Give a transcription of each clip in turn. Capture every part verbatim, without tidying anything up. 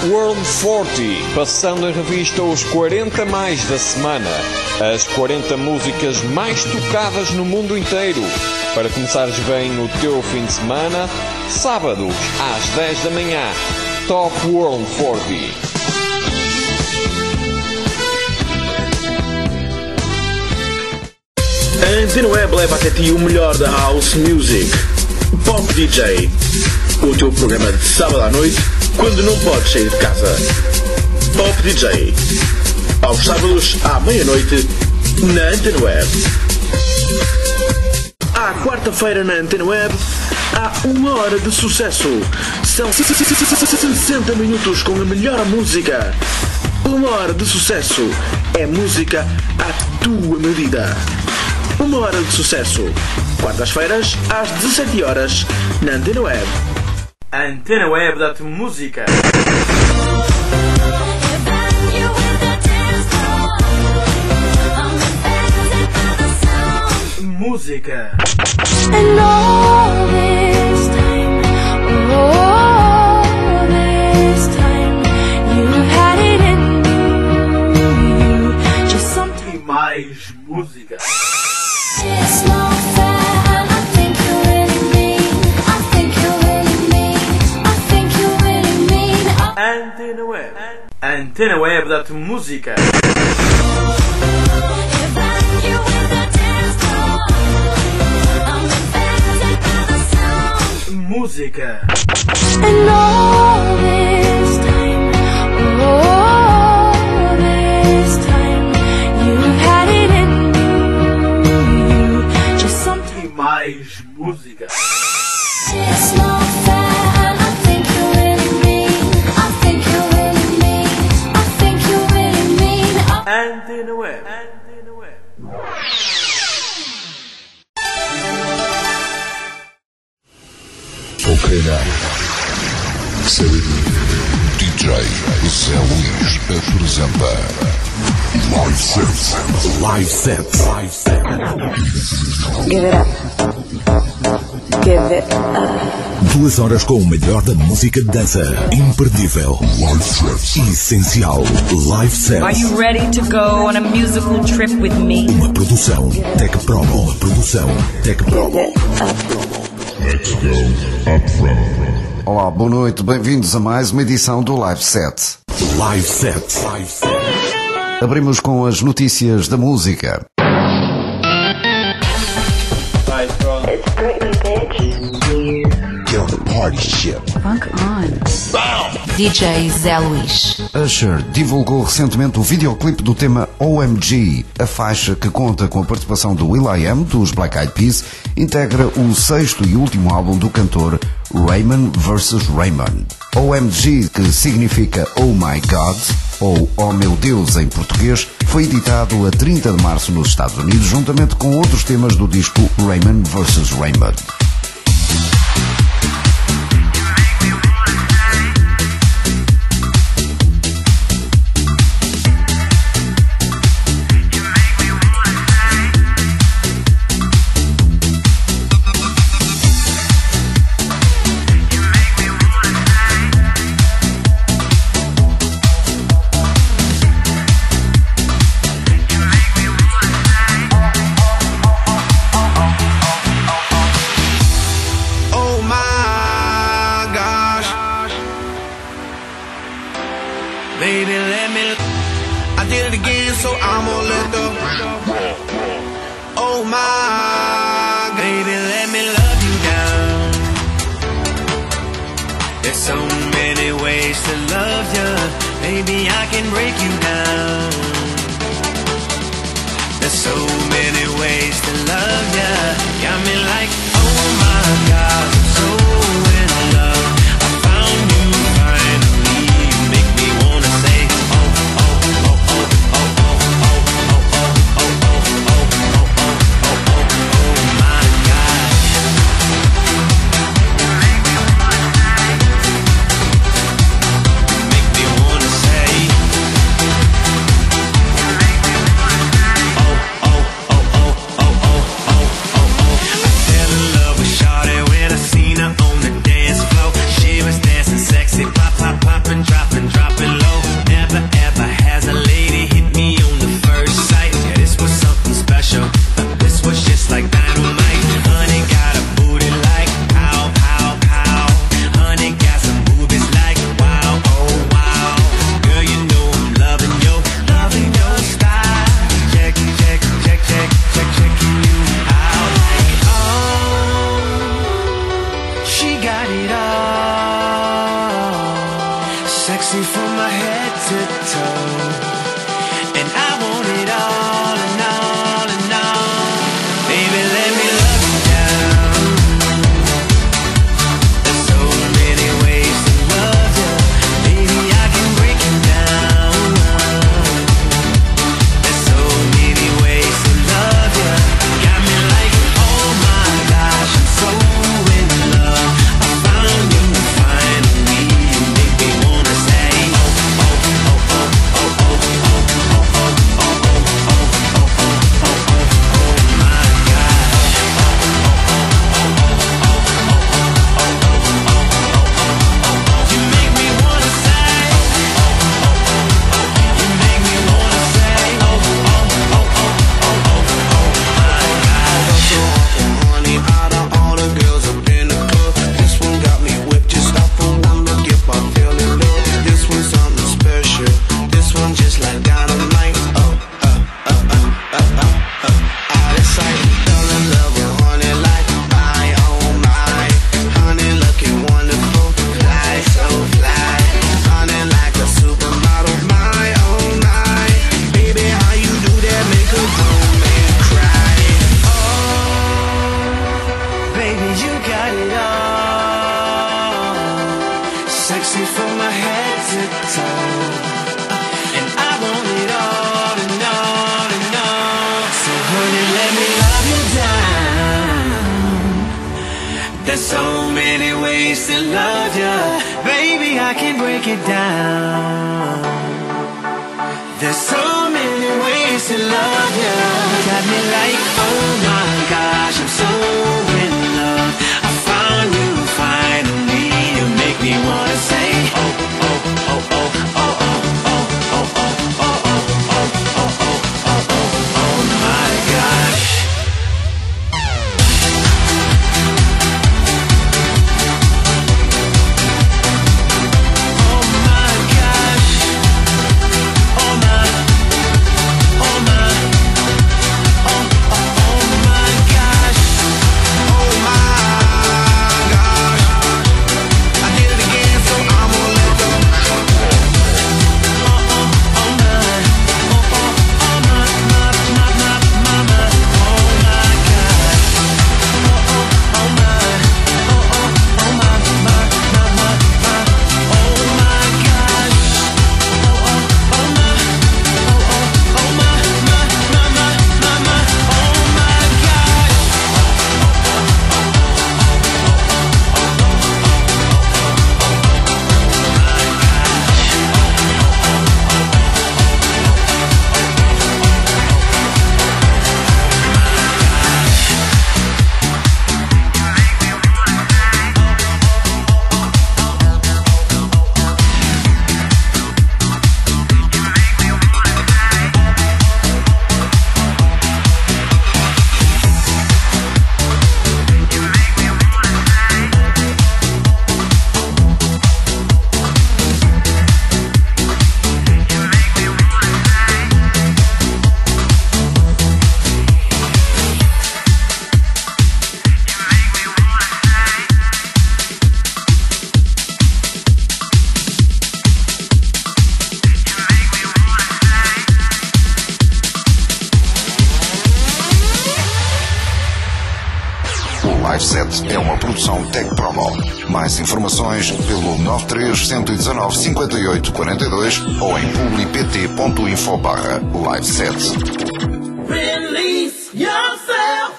World quarenta, passando em revista os quarenta mais da semana. As quarenta músicas mais tocadas no mundo inteiro. Para começares bem o teu fim de semana, sábados às dez da manhã, Top World quarenta. A Antena Web leva até ti o melhor da House Music. Pop D J, o teu programa de sábado à noite, quando não podes sair de casa. Pop D J, aos sábados à meia-noite, na Antena Web. À quarta-feira na Antena Web, há uma hora de sucesso. São sessenta minutos com a melhor música. Uma hora de sucesso é música à tua medida. Uma hora de sucesso. Quartas-feiras, às dezassete horas, na Antena Web. A Antena Web dá-te música. Música. And all this time, all this time, you've had it in you. Just sometimes. E mais música. It's not fair, I think you really mean, I think you really mean, I think you really mean. Antena Web. A Antena Web dá-te música. Música. And all this time, all this time, you've had it in you. Just sometimes. E mais música. It's not fair, I think you really mean, I think you really mean, I think you really mean. Antena Web. Antena Web. Ok, now. Say with me. D J Zé Luís apresenta Live Set. Live Set. Live Set. Give it up. Give it up. Duas horas com o melhor da música de dança. Imperdível. Live Set. Essencial. Live Set. Are you ready to go on a musical trip with me? Uma produção Tech Promo. Uma produção Tech Promo. Let's go up front. Olá, boa noite, bem-vindos a mais uma edição do Live Set. Live Set. Live Set. Abrimos com as notícias da música. It's Britney, bitch. Get on the party ship. Funk on. D J Zé Luís. Usher divulgou recentemente o videoclipe do tema O M G. A faixa, que conta com a participação do will.i.am, dos Black Eyed Peas, integra o sexto e último álbum do cantor Raymond versus. Raymond. O M G, que significa Oh My God, ou Oh Meu Deus em português, foi editado a trinta de março nos Estados Unidos, juntamente com outros temas do disco Raymond versus. Raymond. On the sexy from my head to toe, and I want it all and all and all. Baby, let me love you down. There's so many ways to love you. Baby, I can break you down. There's so many ways to love you. Got me like, oh my gosh, I'm so in love. I found you finally. You make me wanna say, oh, oh, oh, oh, oh, oh, oh, oh, oh, oh, oh, oh, oh, oh, oh, oh my gosh. You make me wanna say, you make me wanna say, oh, oh, oh, oh, oh, oh, oh my gosh. Honey, out of all the girls up in the club, this one got me whipped just off of one look. If I fell in love, this one's something special. This one just like dynamite. Oh, uh, uh, uh, uh, uh, uh. Out of sight, fell in love with honey like my, oh my. Honey looking wonderful, fly so fly. Honey like a supermodel, my, oh my. Baby, how you do that? Make a grown man cry. Oh, baby, you got it all. Sexy from my head to toe, and I want it all and all and all. So honey, let me love you down. There's so many ways to love you. Baby, I can break it down. There's so many ways to love you. Got me like, oh my gosh, I'm so in love. I found you finally. You make me wanna say, oh, oh, oh, oh, oh, oh, oh, oh, oh, oh, oh, oh, oh, oh, oh, oh my gosh. Oh my gosh. Oh my. Oh my. Oh, oh, oh my gosh. Oh my gosh. I did it again, so I'm gonna let go. Oh, oh, oh my. Oh, oh, oh my, my, my, my, my, my. Oh my gosh. Oh, oh, oh my. Oh, oh, oh my, my, my, my, my. Oh my gosh. Oh, oh, oh my. Oh, oh, oh my, my, my, my, my, my. Oh my gosh. O Live Set é uma produção Tech Promo. Mais informações pelo nove três um um nove, cinco oito quatro dois ou em publipt ponto info barra live set. Release yourself.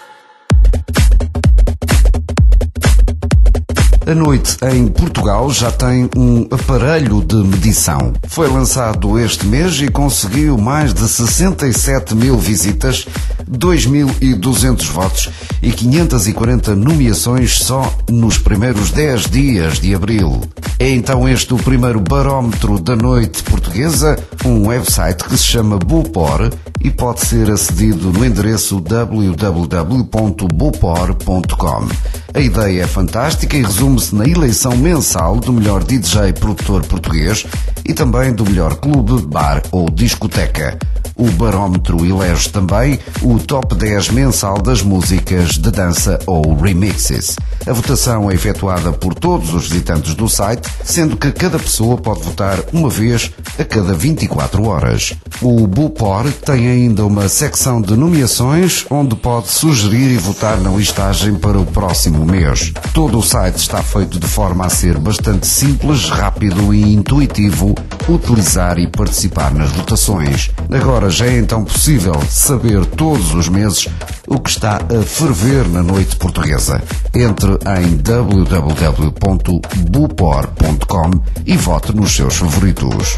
A noite em Portugal já tem um aparelho de medição. Foi lançado este mês e conseguiu mais de sessenta e sete mil visitas, dois mil e duzentos votos e quinhentas e quarenta nomeações só nos primeiros dez dias de abril. É então este o primeiro barómetro da noite portuguesa, um website que se chama Bupor e pode ser acedido no endereço w w w ponto bupor ponto com. A ideia é fantástica e resume-se na eleição mensal do melhor D J produtor português e também do melhor clube, bar ou discoteca. O barómetro elege também o top dez mensal das músicas de dança ou remixes. A votação é efetuada por todos os visitantes do site, sendo que cada pessoa pode votar uma vez a cada vinte e quatro horas. O Bupor tem ainda uma secção de nomeações onde pode sugerir e votar na listagem para o próximo mês. Todo o site está feito de forma a ser bastante simples, rápido e intuitivo utilizar e participar nas votações. Agora já é então possível saber todos os meses o que está a ferver na noite portuguesa. Entre em w w w ponto bupor ponto com e vote nos seus favoritos.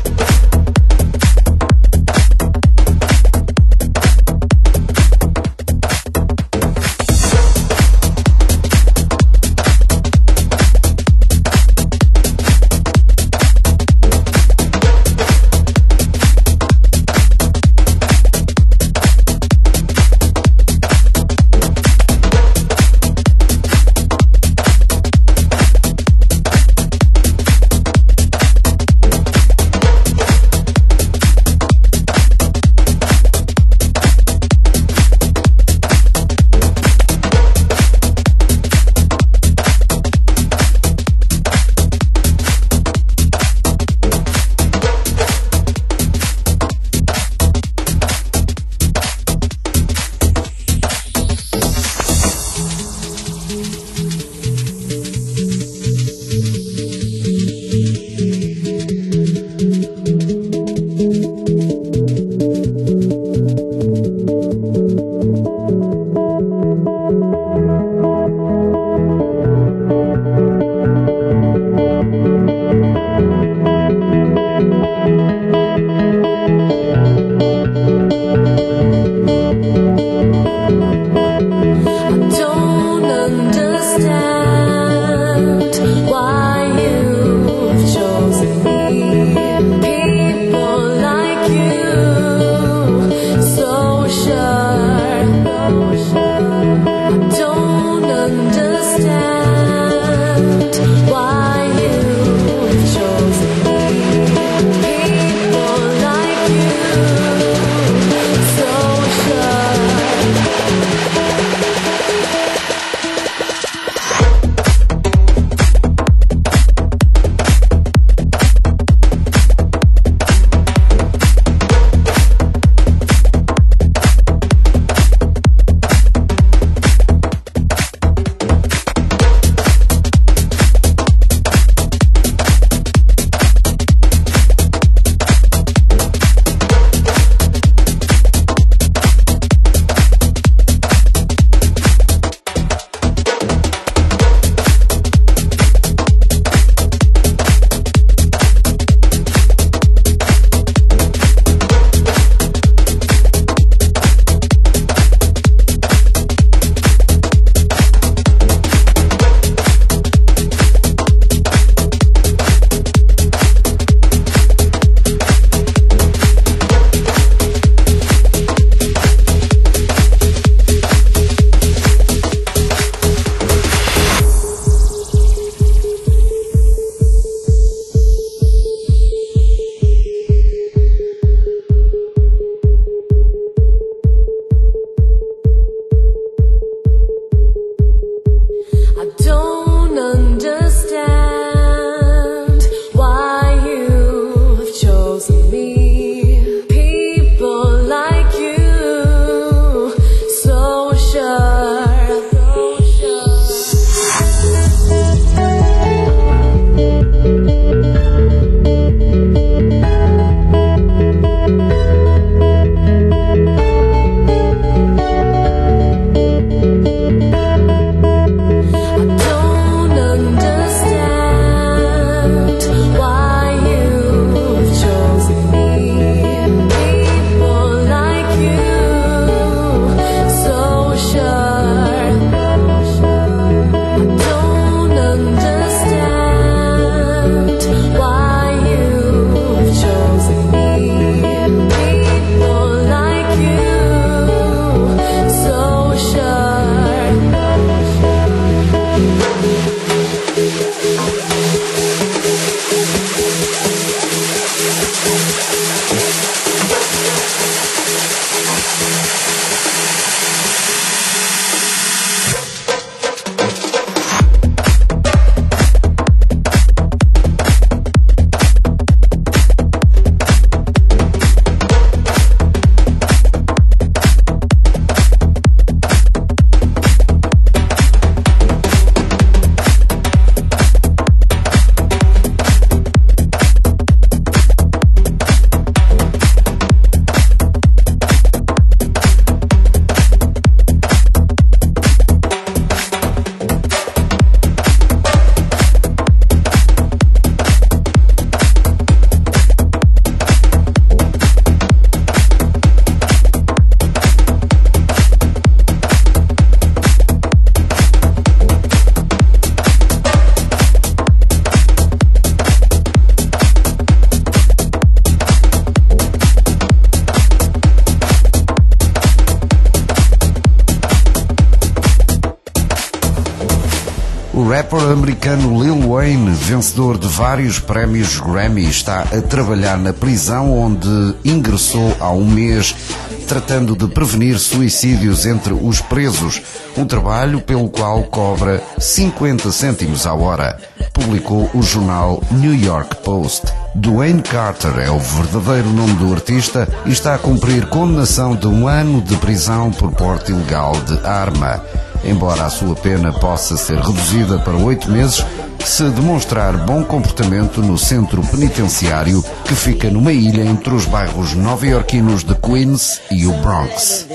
O rapper americano Lil Wayne, vencedor de vários prémios Grammy, está a trabalhar na prisão onde ingressou há um mês, tratando de prevenir suicídios entre os presos, um trabalho pelo qual cobra cinquenta cêntimos a hora, publicou o jornal New York Post. Dwayne Carter é o verdadeiro nome do artista e está a cumprir condenação de um ano de prisão por porte ilegal de arma. Embora a sua pena possa ser reduzida para oito meses, se demonstrar bom comportamento no centro penitenciário que fica numa ilha entre os bairros nova-iorquinos de Queens e o Bronx.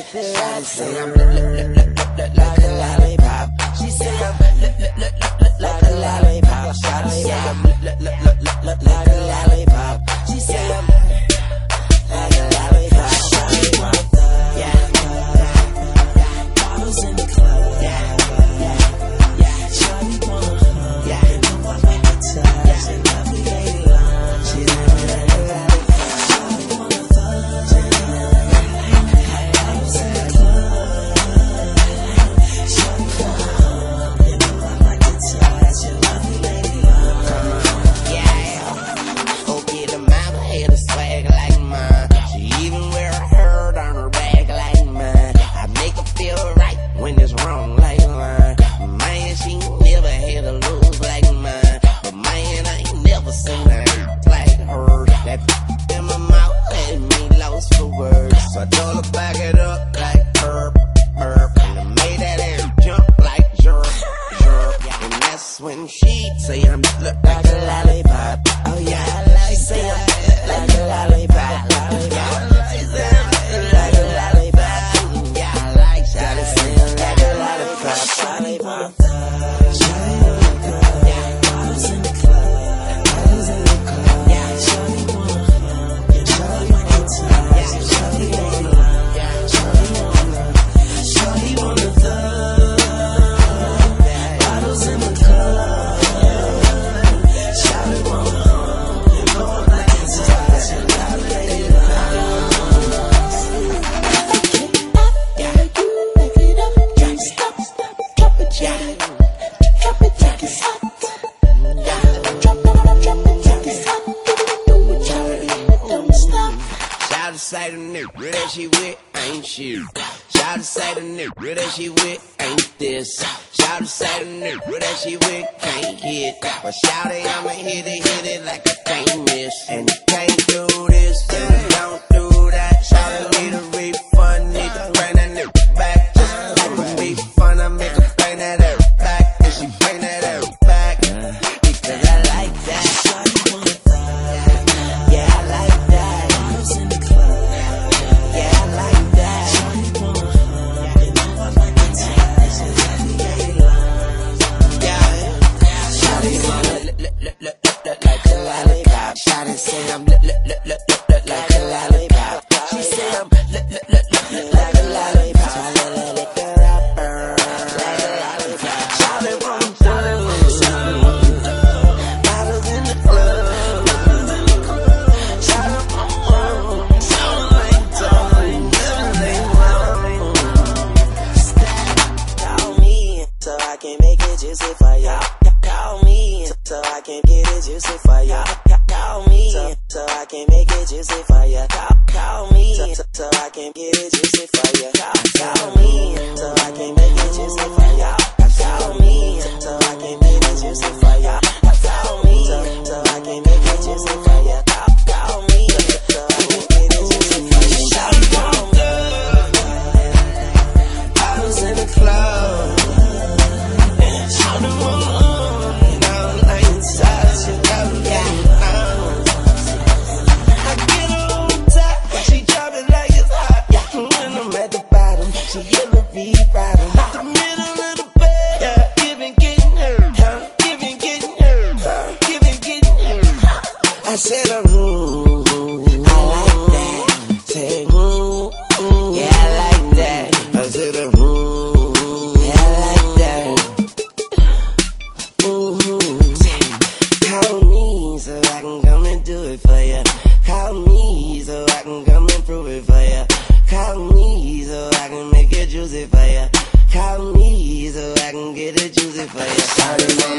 Call me so I can get it juicy for you.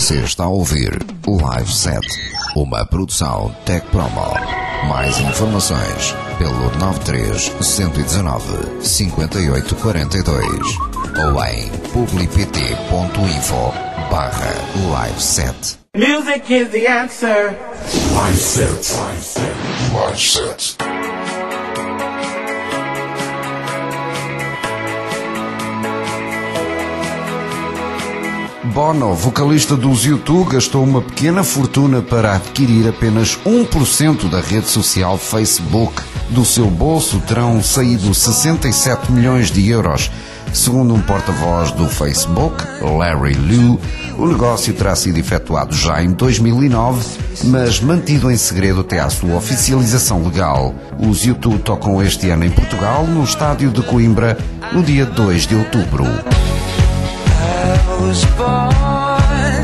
Você está a ouvir o Live Set, uma produção Tech Promo. Mais informações pelo nove três um nove, cinco oito quatro dois ou em publipt.info barra live set. Music is the answer. Live Set. Live Set. Bono, vocalista dos U dois, gastou uma pequena fortuna para adquirir apenas um por cento da rede social Facebook. Do seu bolso terão saído sessenta e sete milhões de euros. Segundo um porta-voz do Facebook, Larry Liu, o negócio terá sido efetuado já em dois mil e nove, mas mantido em segredo até à sua oficialização legal. Os U dois tocam este ano em Portugal, no estádio de Coimbra, no dia dois de outubro. I was born,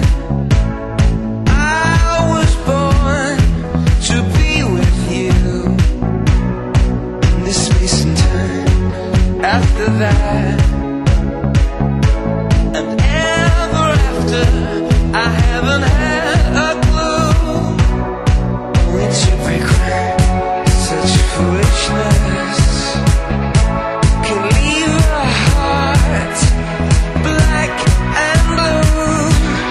I was born to be with you. In this space and time, after that, and ever after, I haven't had a clue. Only to regret such foolishness can leave a heart black and blue.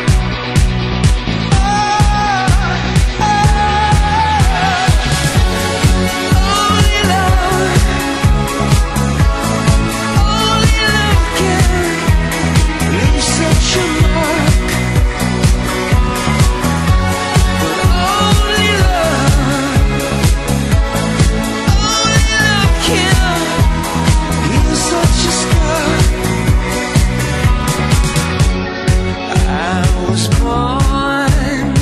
Oh, oh, only love, only love can leave such a mark. But only love, only love can heal such a scar. I was born,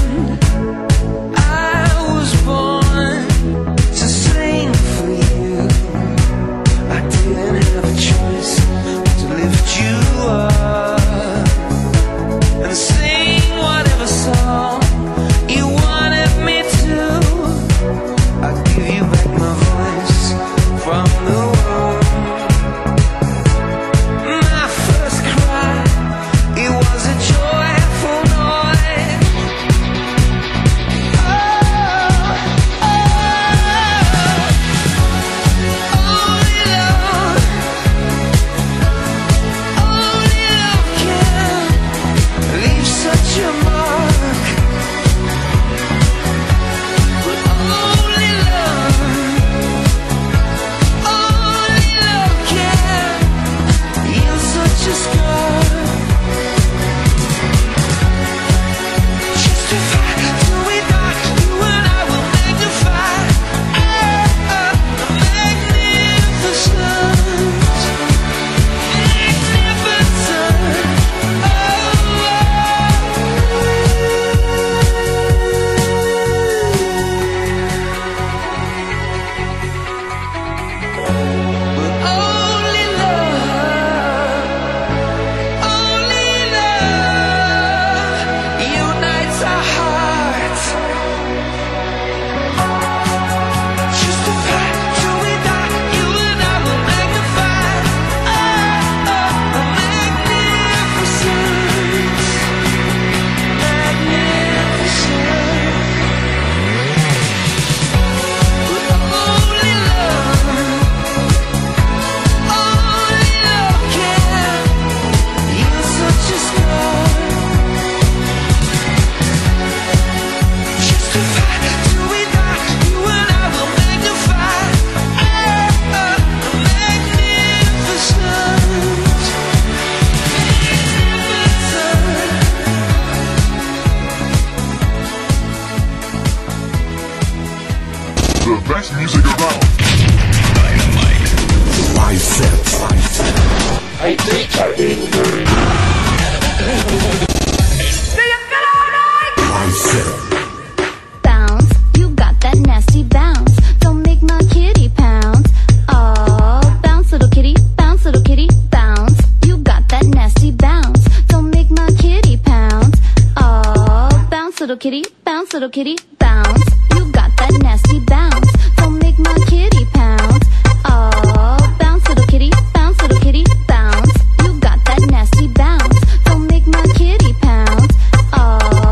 I was born to sing for you. I didn't have a choice but to lift you up and sing whatever song you wanted me to. I'll give you back my voice from the womb. My first cry, it was a joyful noise. Oh, oh, only love, only love can leave such a mark. But only love, only love can heal such a scar. Justify till we die, you and I will magnify. Oh, oh, magnificent, magnificent. But only love, only love unites our hearts. Justify till we die, you and I will magnify. Oh, oh, magnificent, magnificent. But only love, only love can heal such a scar. Justify till we die, you and I will magnify. Oh, oh, magnificent, magnificent. The best music around. Live Set. Live Set. Bounce, you got that nasty bounce. Don't make my kitty pounce. Oh, bounce little kitty, bounce little kitty, bounce. You got that nasty bounce. Don't make my kitty pounce. Oh, bounce little kitty, bounce little kitty, bounce. You got that nasty bounce. Don't make my kitty pounce. Oh, bounce little kitty, bounce little kitty, bounce. You got that nasty bounce. Don't make my kitty pounce. Oh.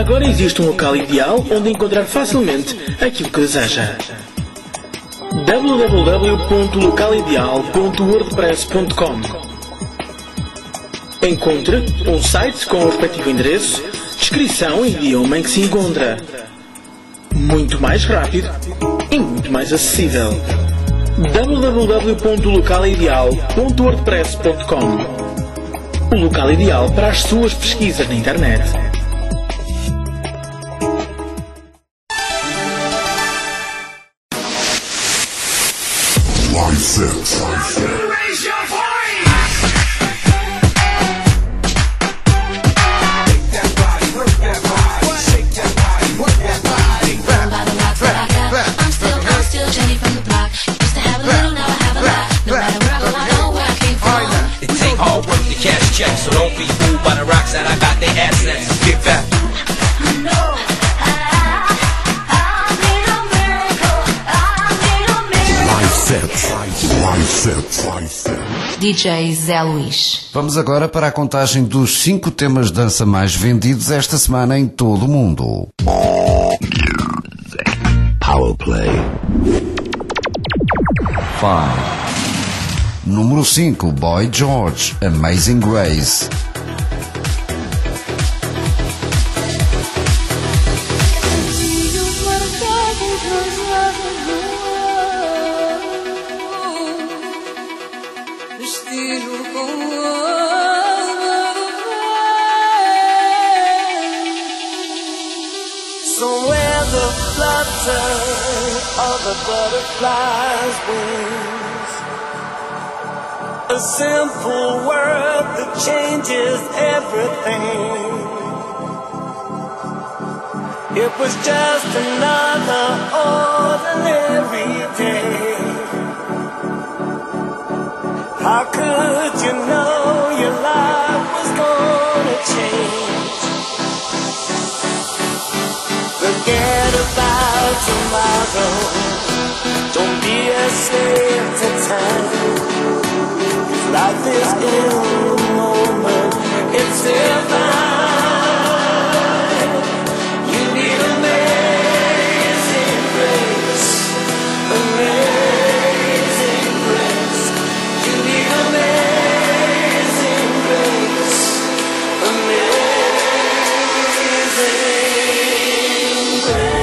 Agora existe um local ideal onde encontrar facilmente aquilo que deseja. w w w ponto local ideal ponto wordpress ponto com. Encontre um site com o respectivo endereço, descrição e idioma em que se encontra. Muito mais rápido e muito mais acessível. w w w ponto local ideal ponto wordpress ponto com. O local ideal para as suas pesquisas na internet. Raise your voice! Cash check, so don't be fooled by the rocks that I got their assets. Get back. D J Zé Luís. Vamos agora para a contagem dos cinco temas de dança mais vendidos esta semana em todo o mundo. Power Play. Five. Número cinco, Boy George, Amazing Grace. Somewhere the flutter of a butterfly's wings, a simple word that changes everything. It was just another ordinary day. How could you know your life was gonna change? Forget about tomorrow. Don't be a slave to time. Life is in the moment. It's divine. You need amazing grace. Amazing grace. You need amazing grace. Amazing grace.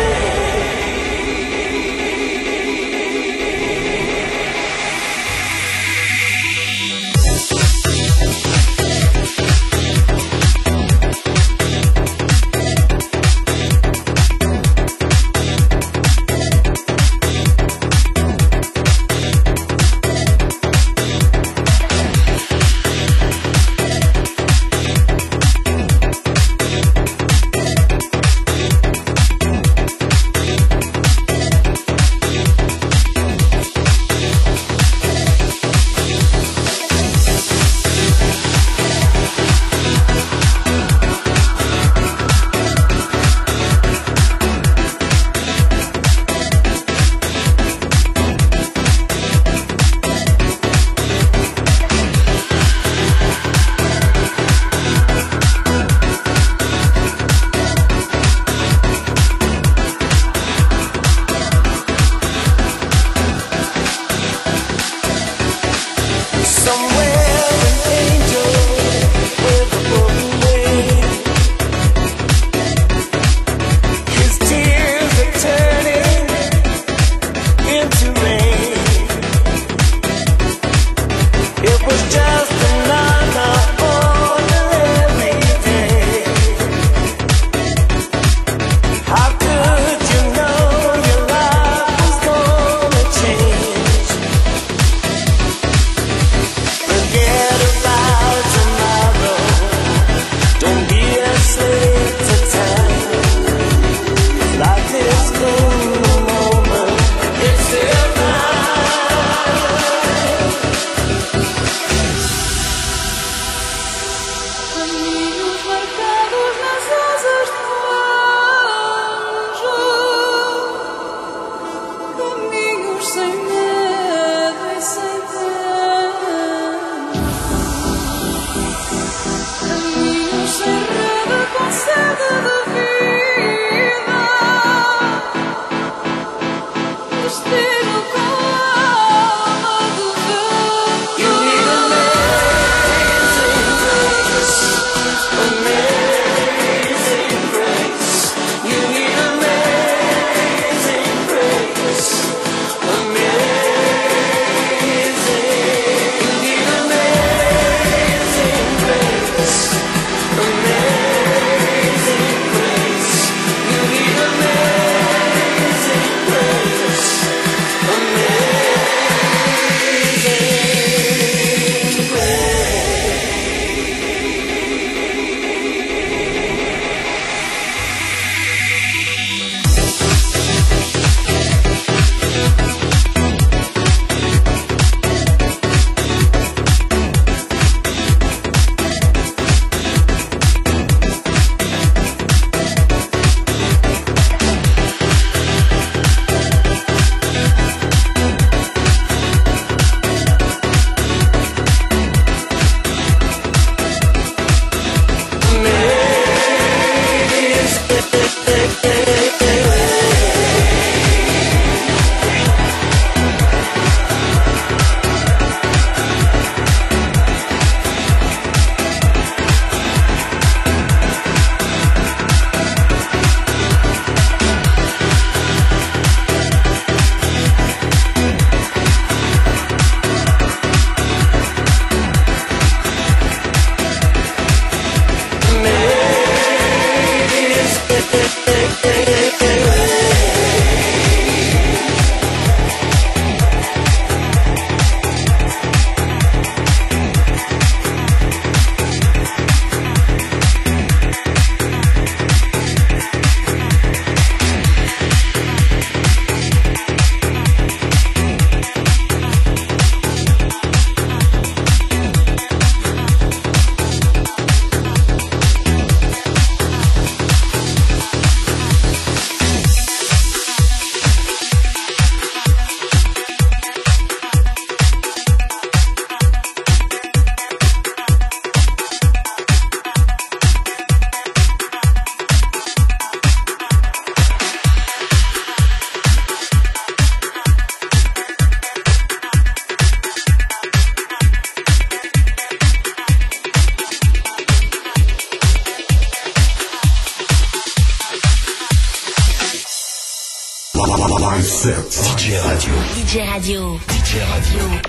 set. D J Radio. D J Radio. D J Radio.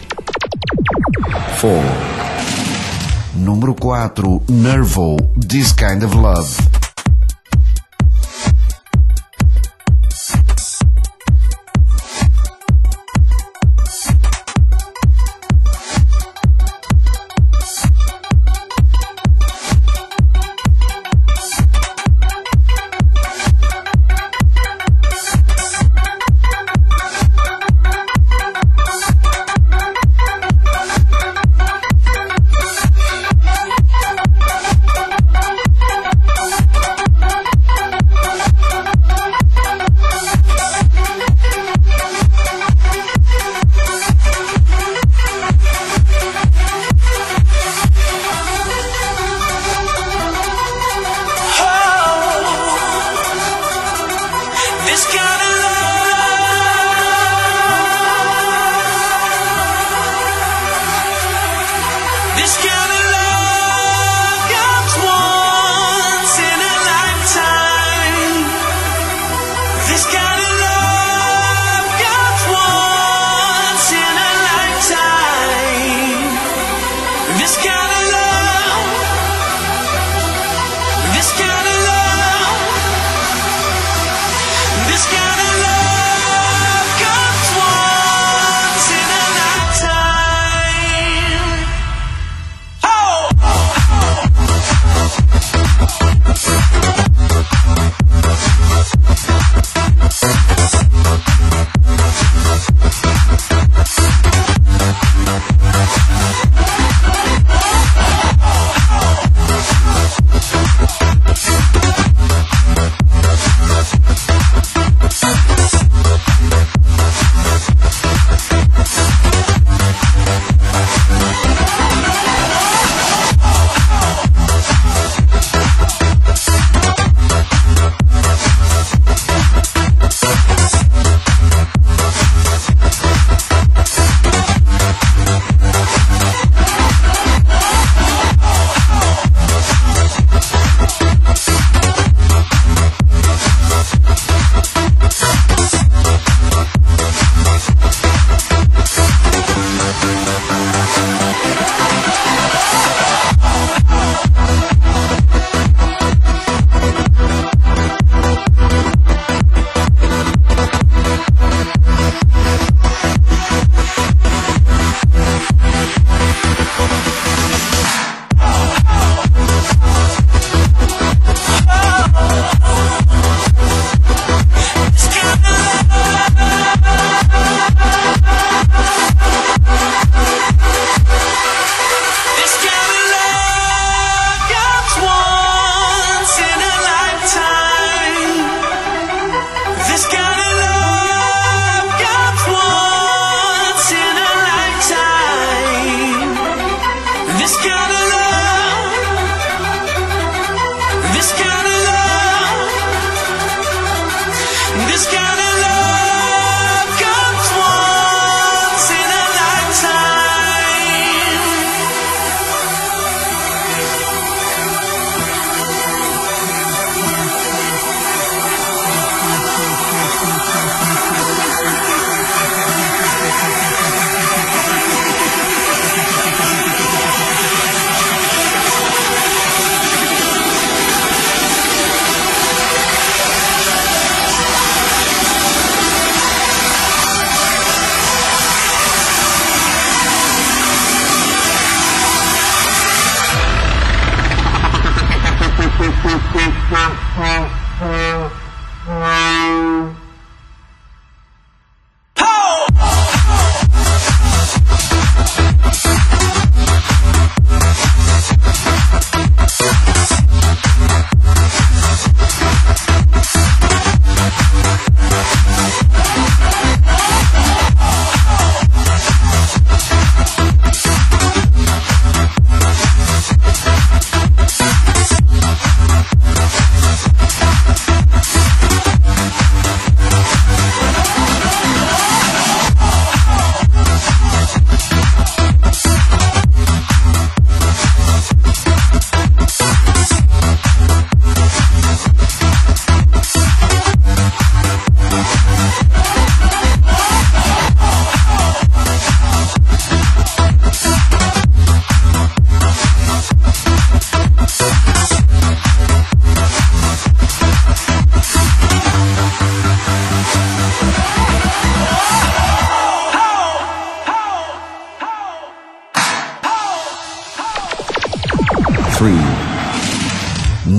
four. Número quatro, Nervo, This Kind of Love. We'll be right back.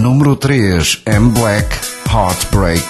Número três, M Black, Heartbreak.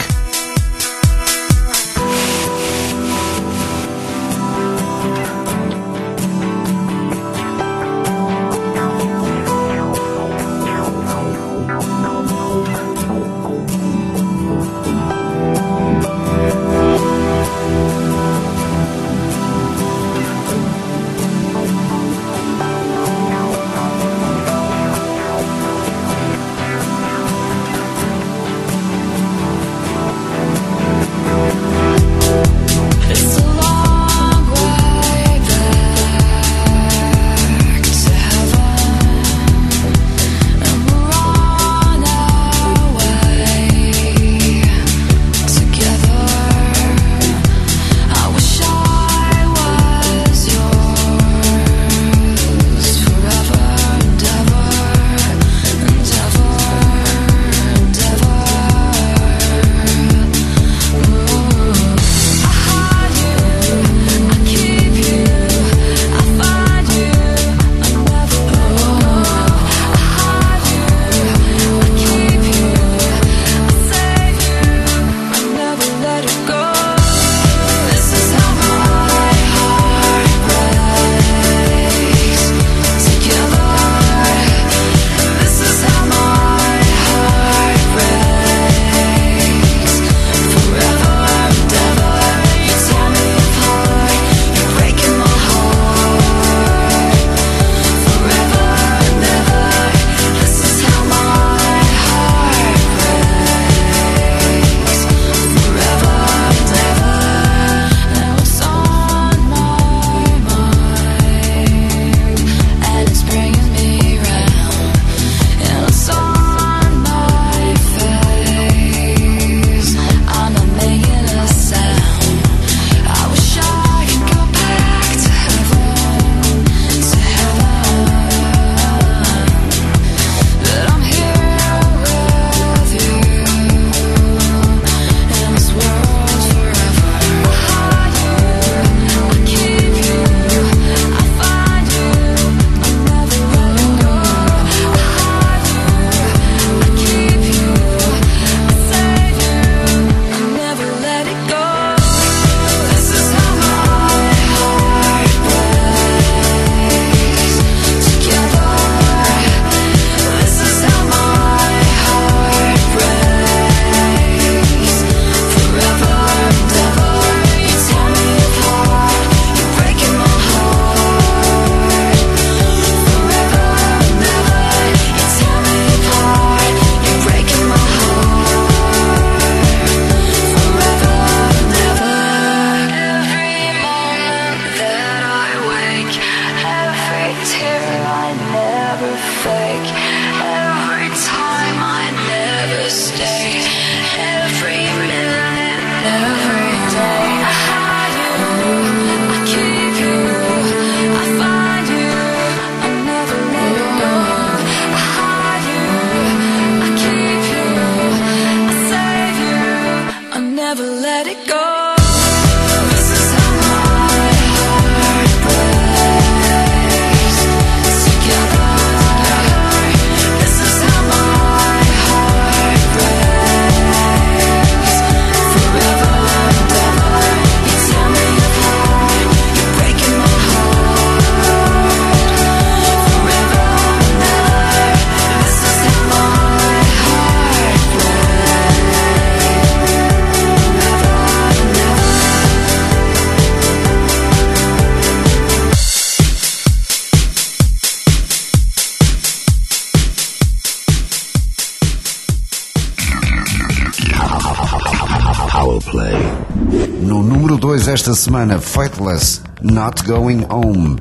No número dois esta semana, Faithless, Not Going Home.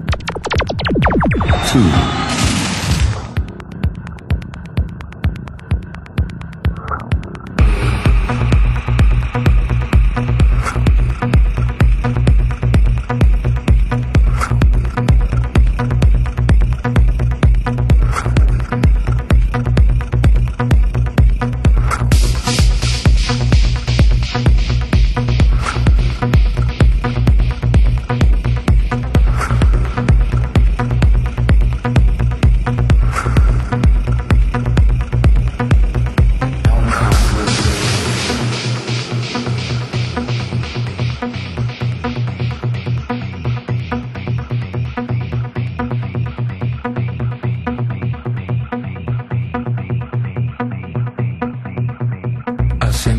two.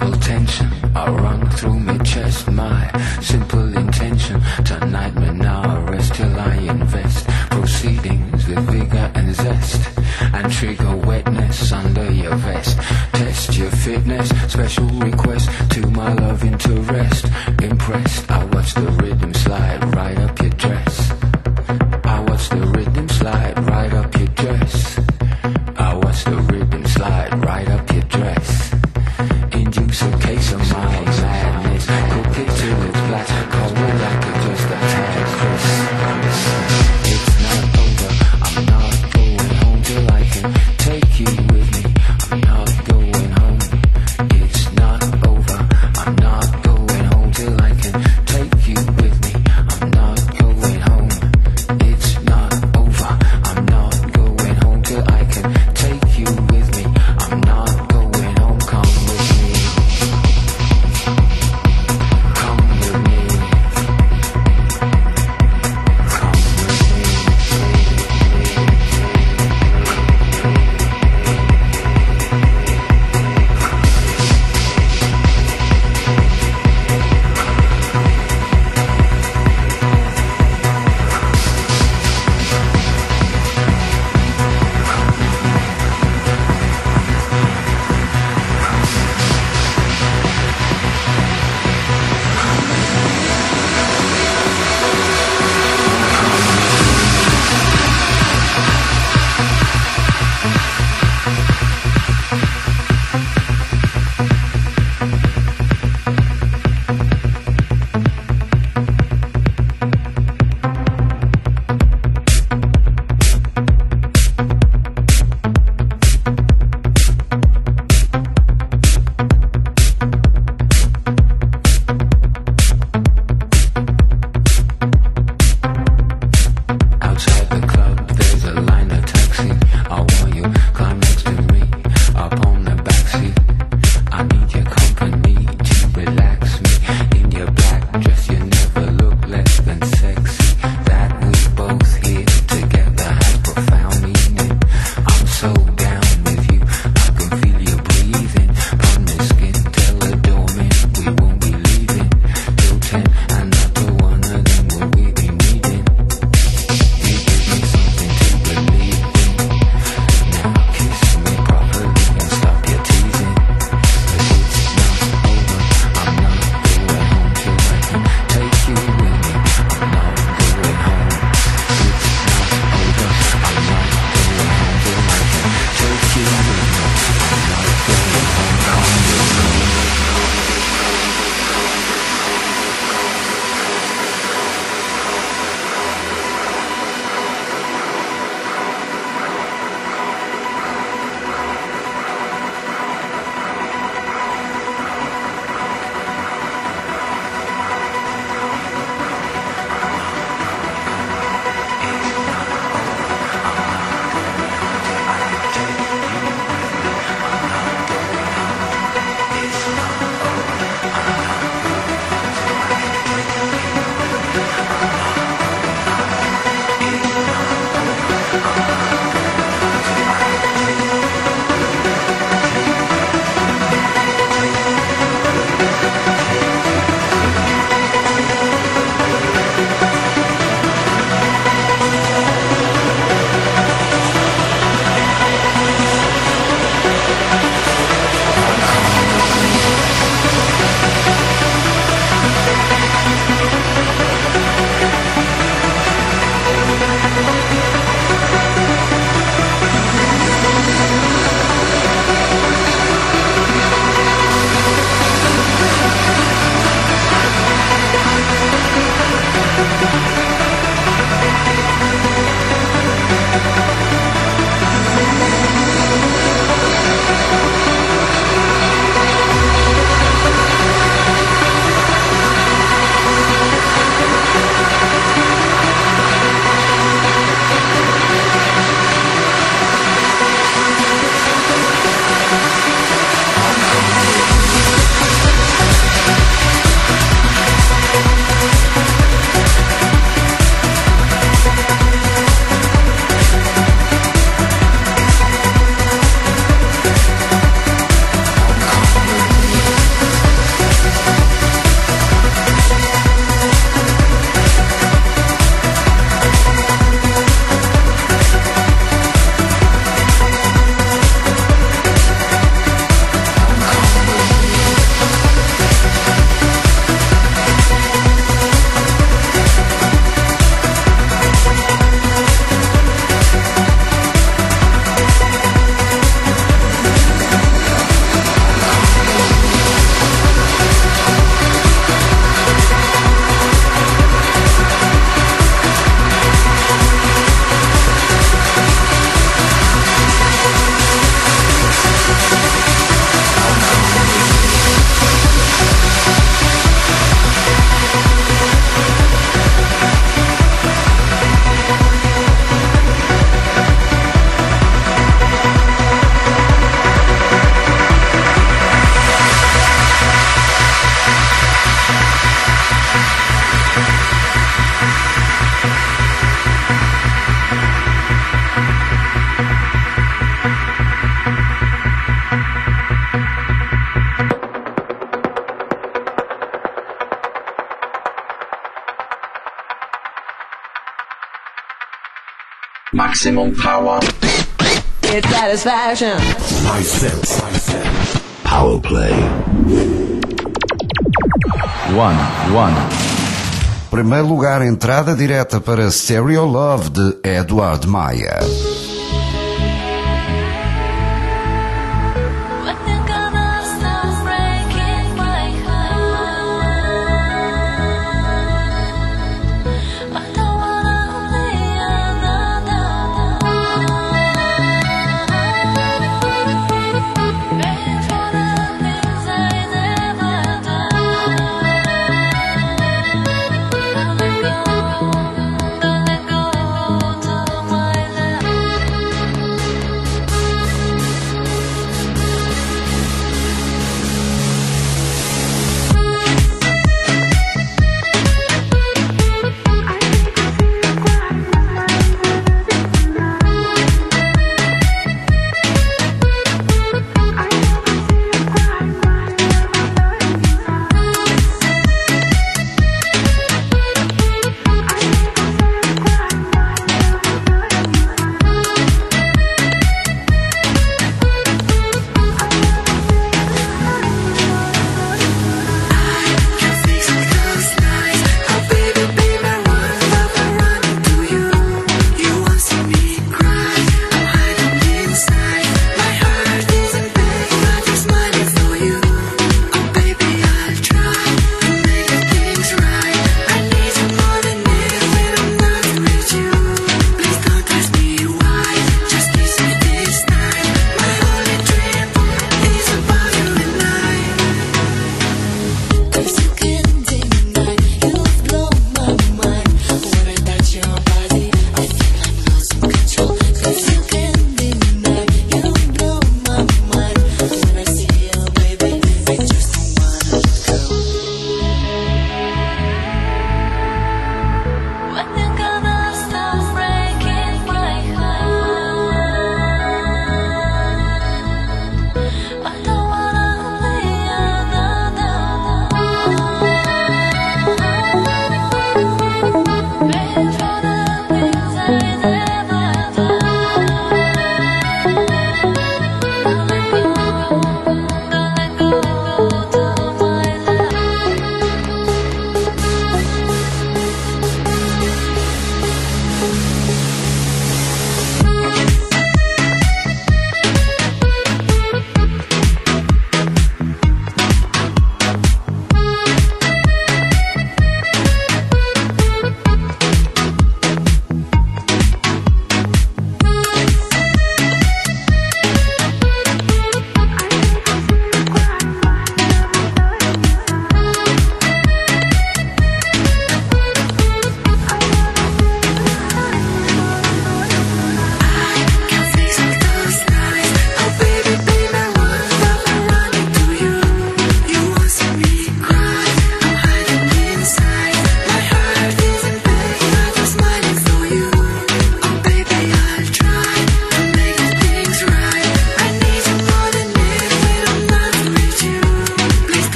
Purple tension, I run through my chest. My simple intention, tonight me now rest till I invest. Proceedings with vigor and zest, and trigger wetness under your vest. Test your fitness, special request to my love interest. Impressed, I watch the rhythm slide right up your dress. I watch the rhythm slide right up your dress. I watch the rhythm slide right up your dress. Induce a case of my madness. Cook it till it's black, cold like it just a tad crisp. It's not over, I'm not going home till I can take you with me. I'm not going home. It's not over, I'm not going home till I can take you with me. I'm not going Maximum power. It's satisfaction. Power play. One, one. Primeiro lugar, entrada direta para Stereo Love de Edward Maia.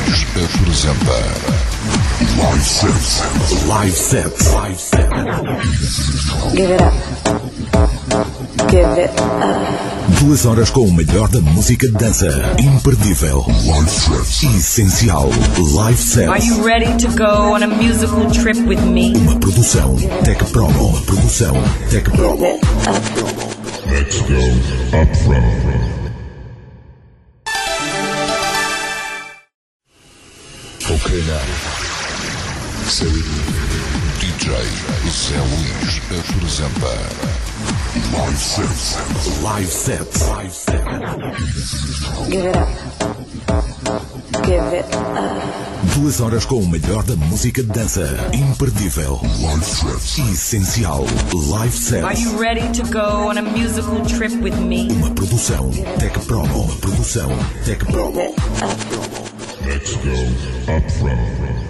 Luís apresenta Live Set. Live Set. Live Set. Give it up. Give it up. Duas horas com o melhor da música de dança. Imperdível. Live Set. Essencial. Live Set. Are you ready to go on a musical trip with me? Uma produção Tech Promo. Uma produção Tech Promo. Let's go up front. Ok, now. Say with me. D J Zé Luís apresenta Live Set. Live Set. Live Set. Give it up. Give it up. Duas horas com o melhor da música de dança. Imperdível. Live Set. Essencial. Live Set. Are you ready to go on a musical trip with me? Uma produção Tech Promo. Uma produção Tech Promo. Let's go up front.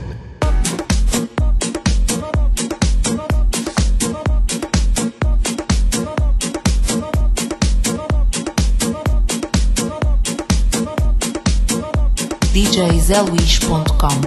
D J zé luís ponto com.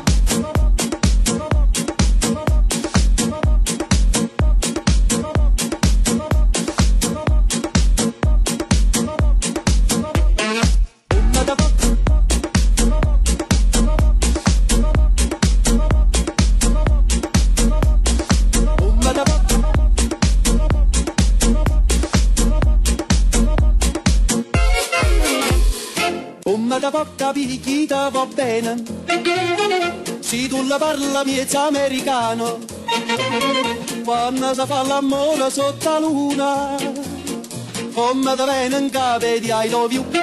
Da poca picchita va bene, se tu la parla miezza americano, quando si fa l'amore sotto la luna, come te viene in capo di I love you,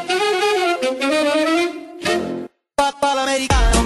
papà l'americano.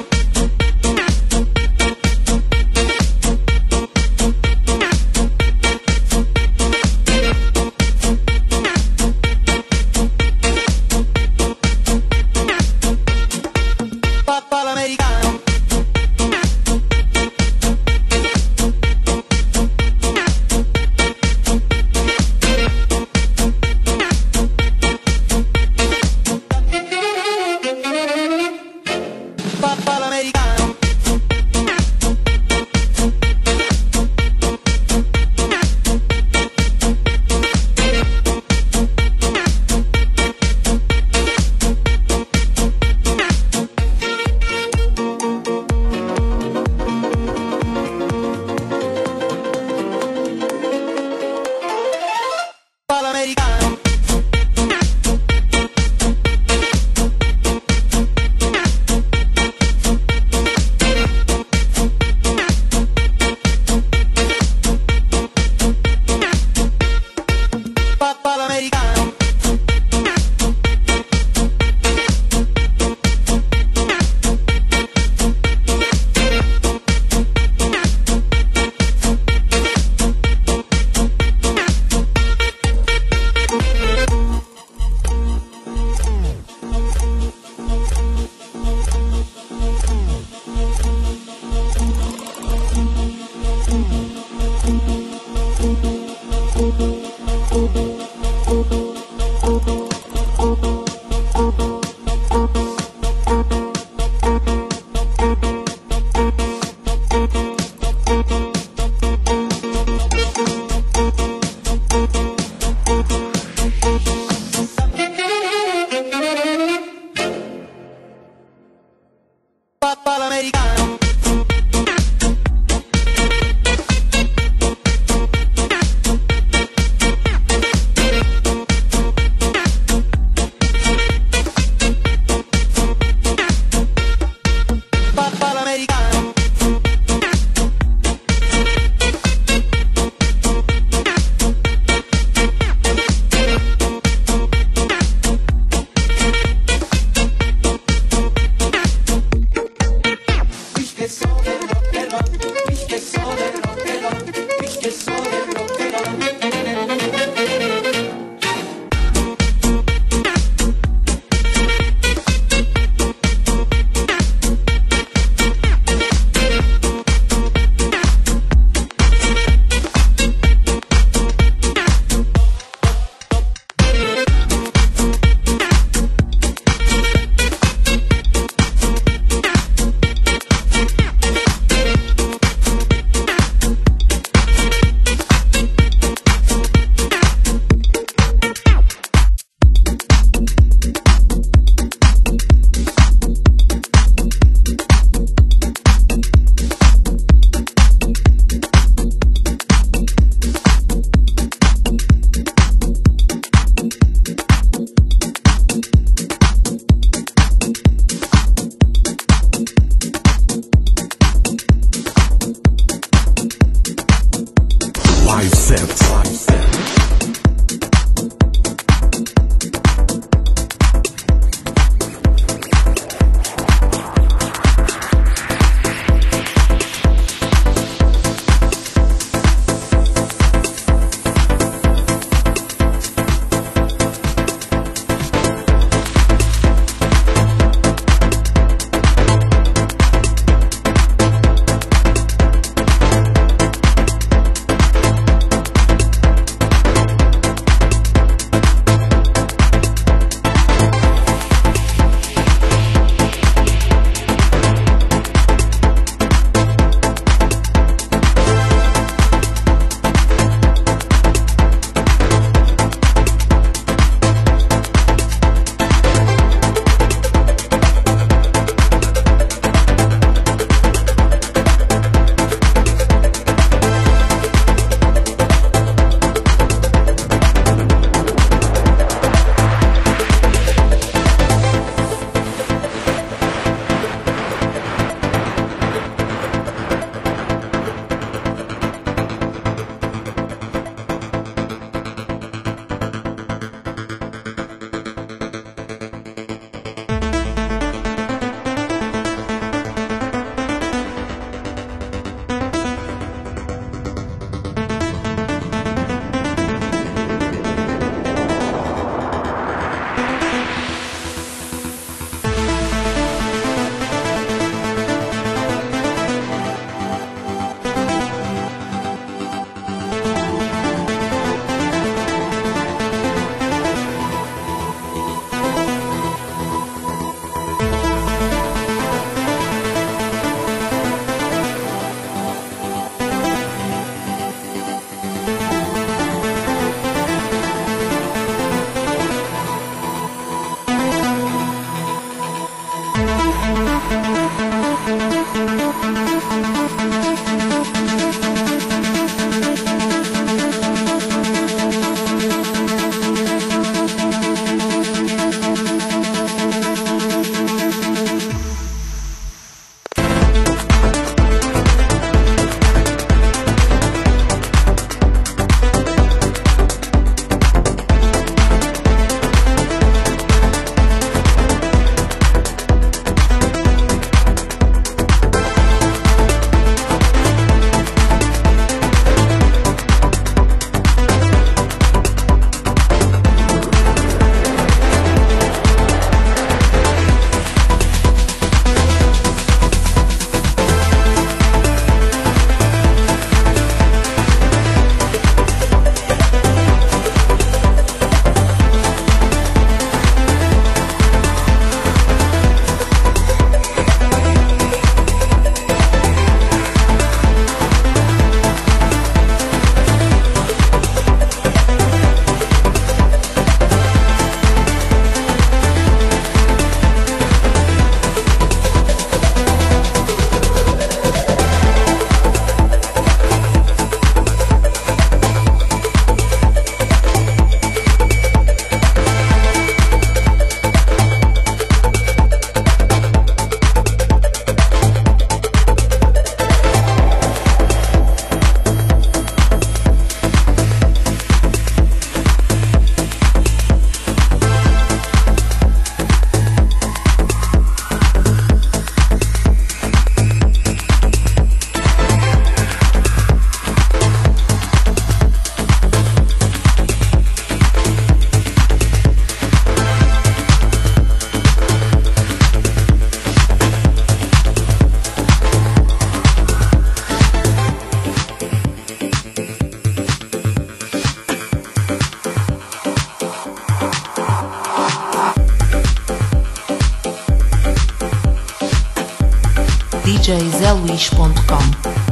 d j zé luís ponto com.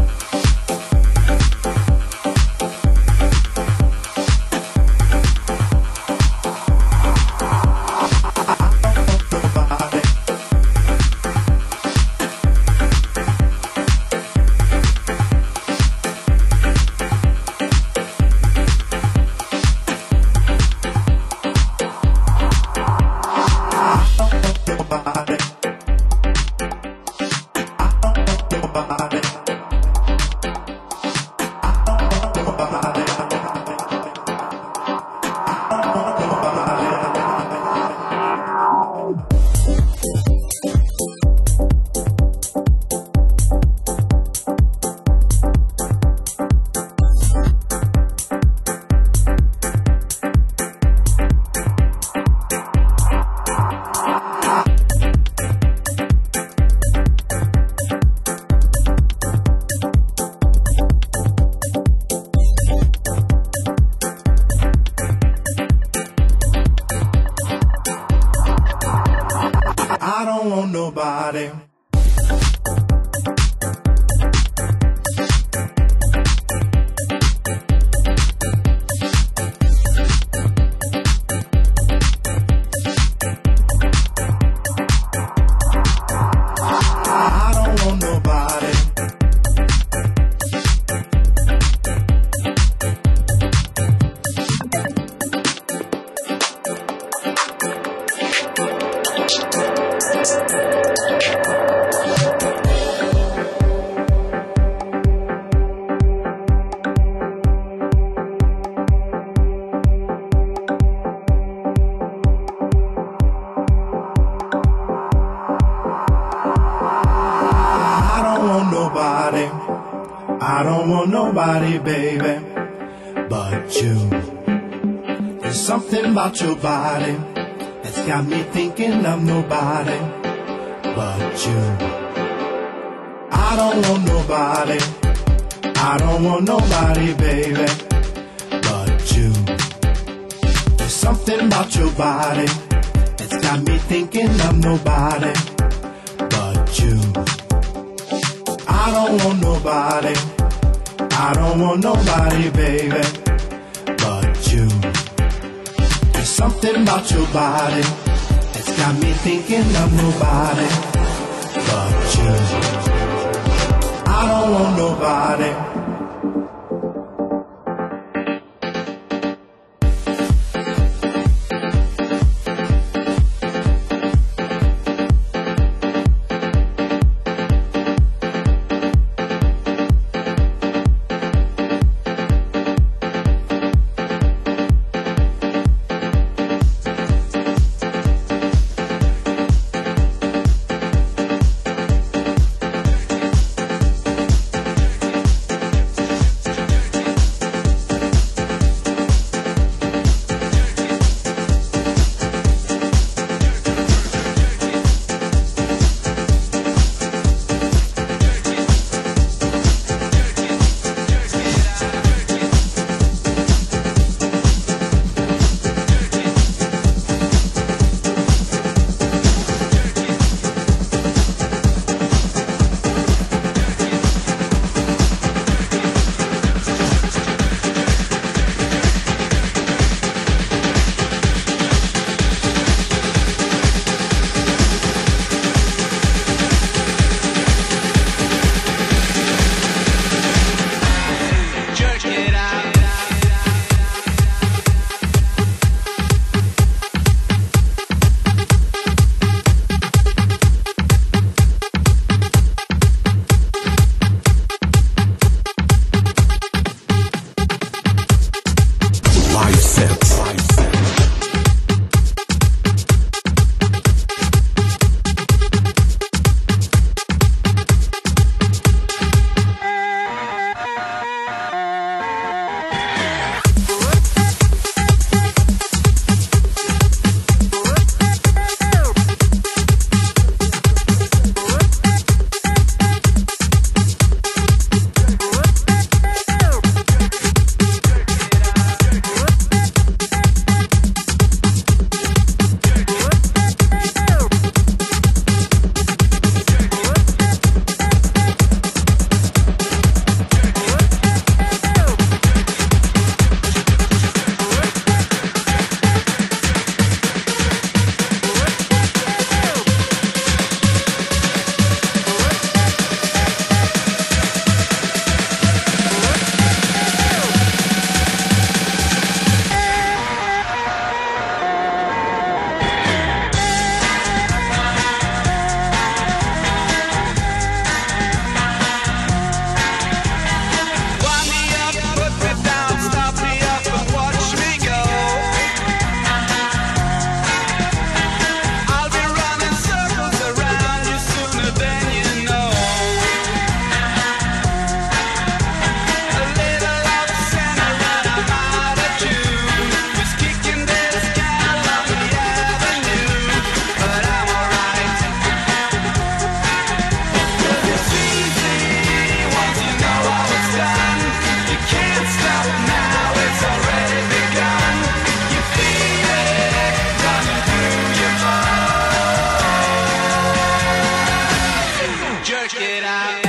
I don't want nobody. I don't want nobody. Nobody, I don't want nobody, baby, but you. There's something about your body that's got me thinking of nobody but you. I don't want nobody, I don't want nobody, baby, but you. There's something about your body that's got me thinking of nobody but you. I don't want nobody, I don't want nobody, baby, but you. There's something about your body that's got me thinking of nobody but you. I don't want nobody. jerk it out.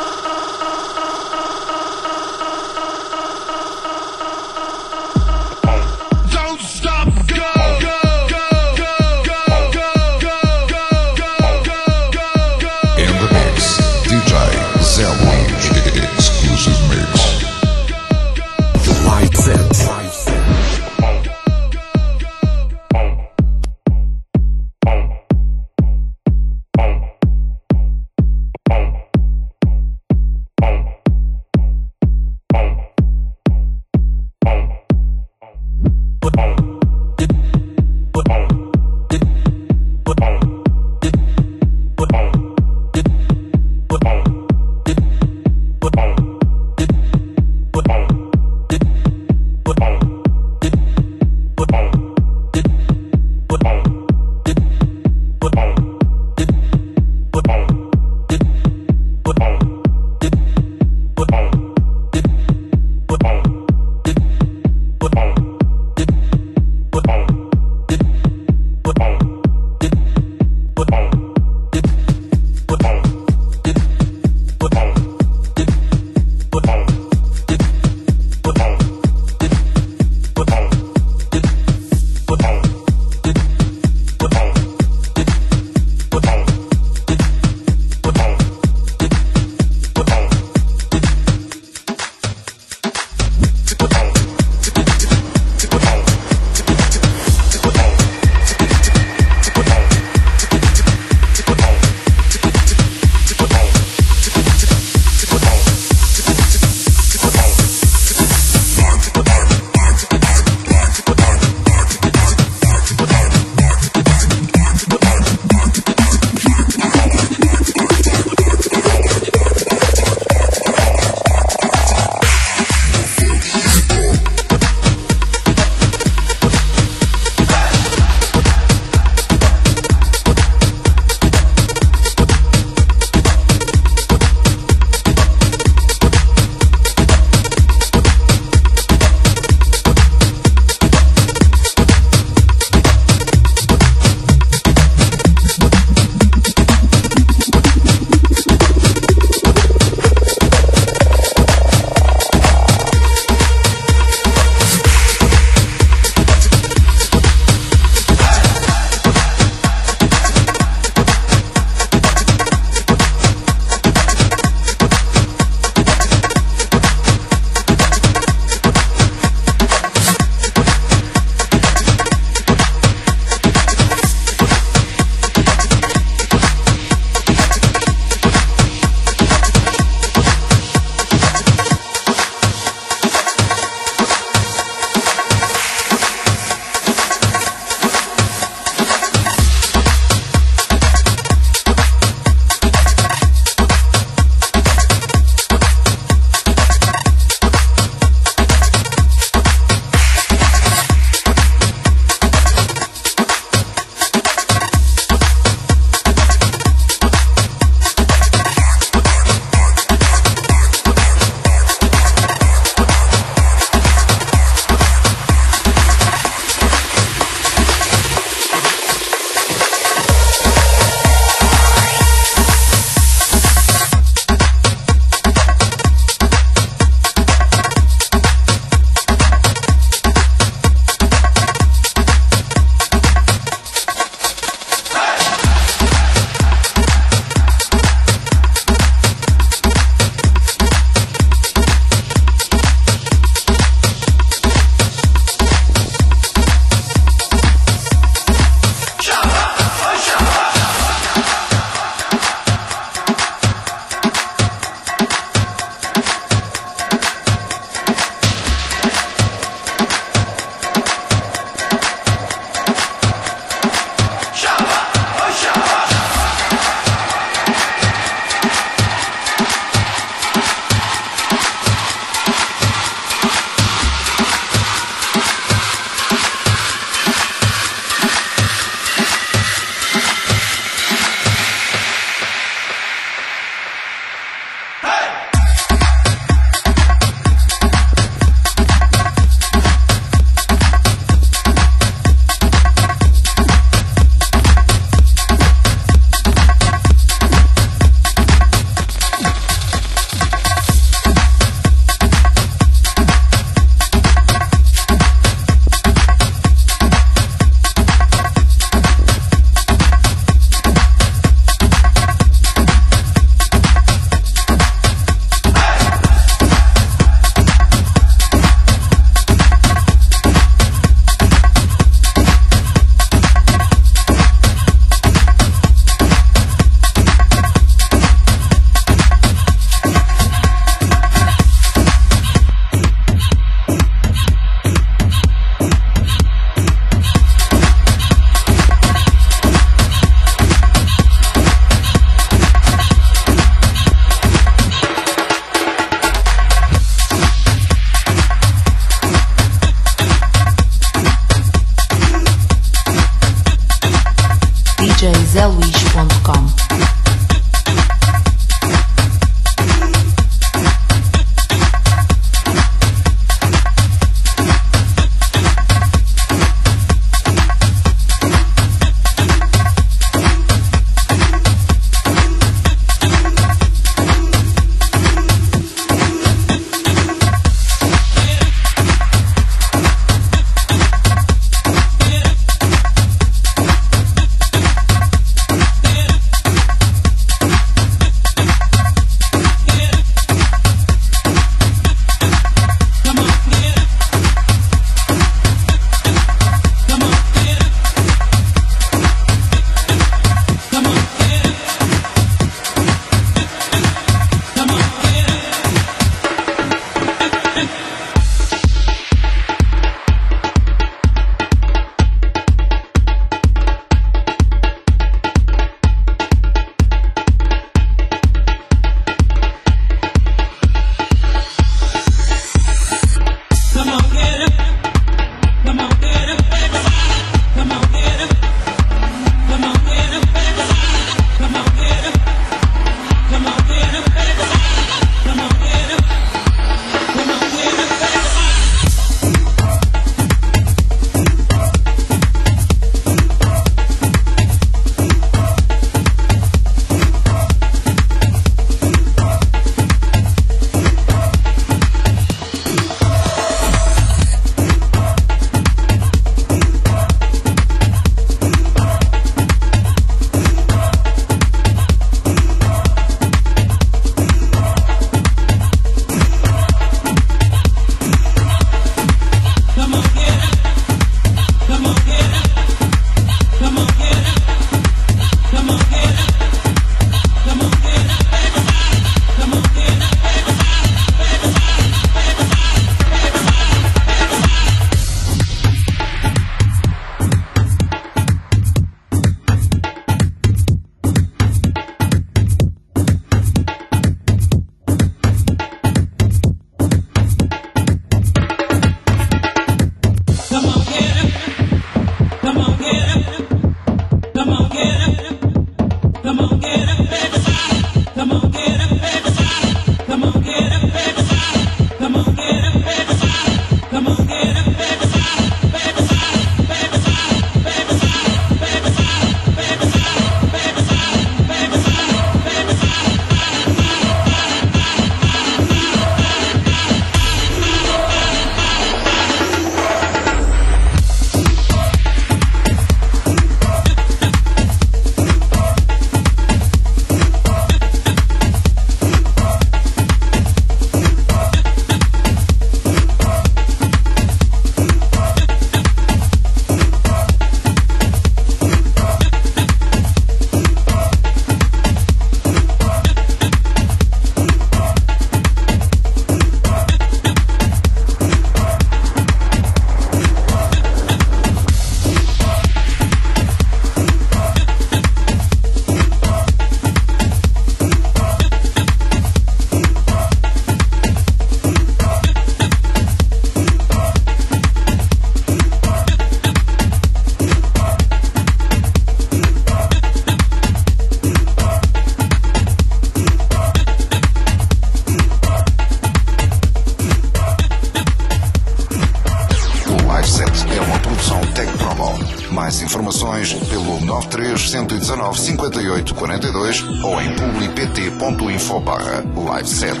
Mais informações pelo nove três um um nove cinco oito quatro dois ou em publipt ponto info barra live set.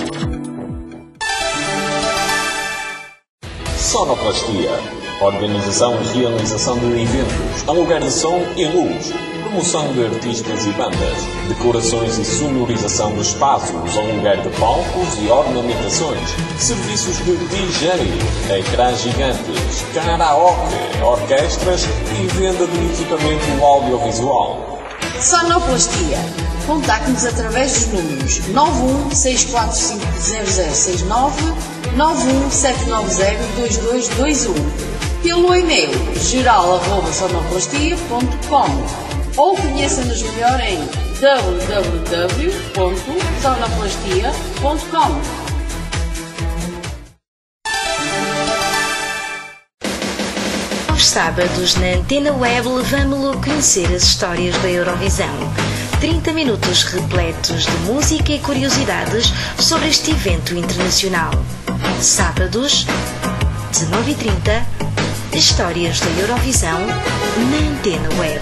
Sonoplastia. Organização e realização de eventos, aluguer de som e luz, promoção de artistas e bandas, decorações e sonorização de espaços, aluguer de palcos e ornamentações, serviços de D J, ecrãs gigantes, karaoke, orquestras e venda de equipamento audiovisual. Sonoplastia. Contacte-nos através dos números nove um seis quatro cinco zero zero seis nove, nove um sete nove zero dois dois dois um, pelo e-mail geral arroba sonoplastia ponto com ou conheça-nos melhor em w w w ponto sonoplastia ponto com. Aos sábados na Antena Web levamo-lo a conhecer as histórias da Eurovisão. trinta minutos repletos de música e curiosidades sobre este evento internacional. Sábados, dezenove e trinta, histórias da Eurovisão na Antena Web.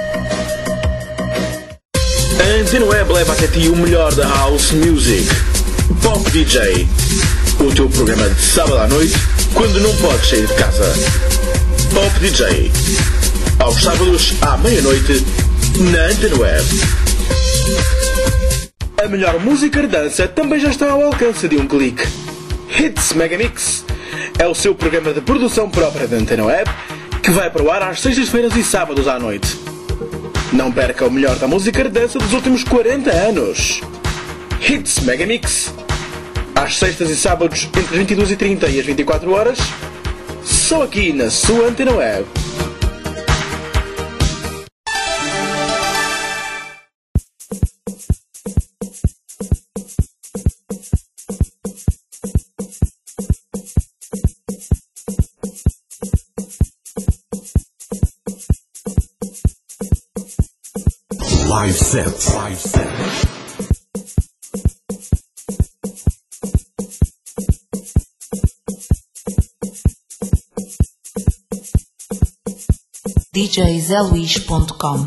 A Antena Web leva até ti o melhor da House Music. Pop D J. O teu programa de sábado à noite, quando não podes sair de casa. Pop D J. Aos sábados, à meia-noite, na Antena Web. A melhor música de dança também já está ao alcance de um clique. Hits Megamix é o seu programa de produção própria da Antena Web, que vai para o ar às sextas-feiras e sábados à noite. Não perca o melhor da música de dança dos últimos quarenta anos. Hits Megamix, às sextas e sábados entre as vinte e duas e trinta e as vinte e quatro horas, só aqui na sua Antena Web. Live set. Live set. D J zé luís ponto com.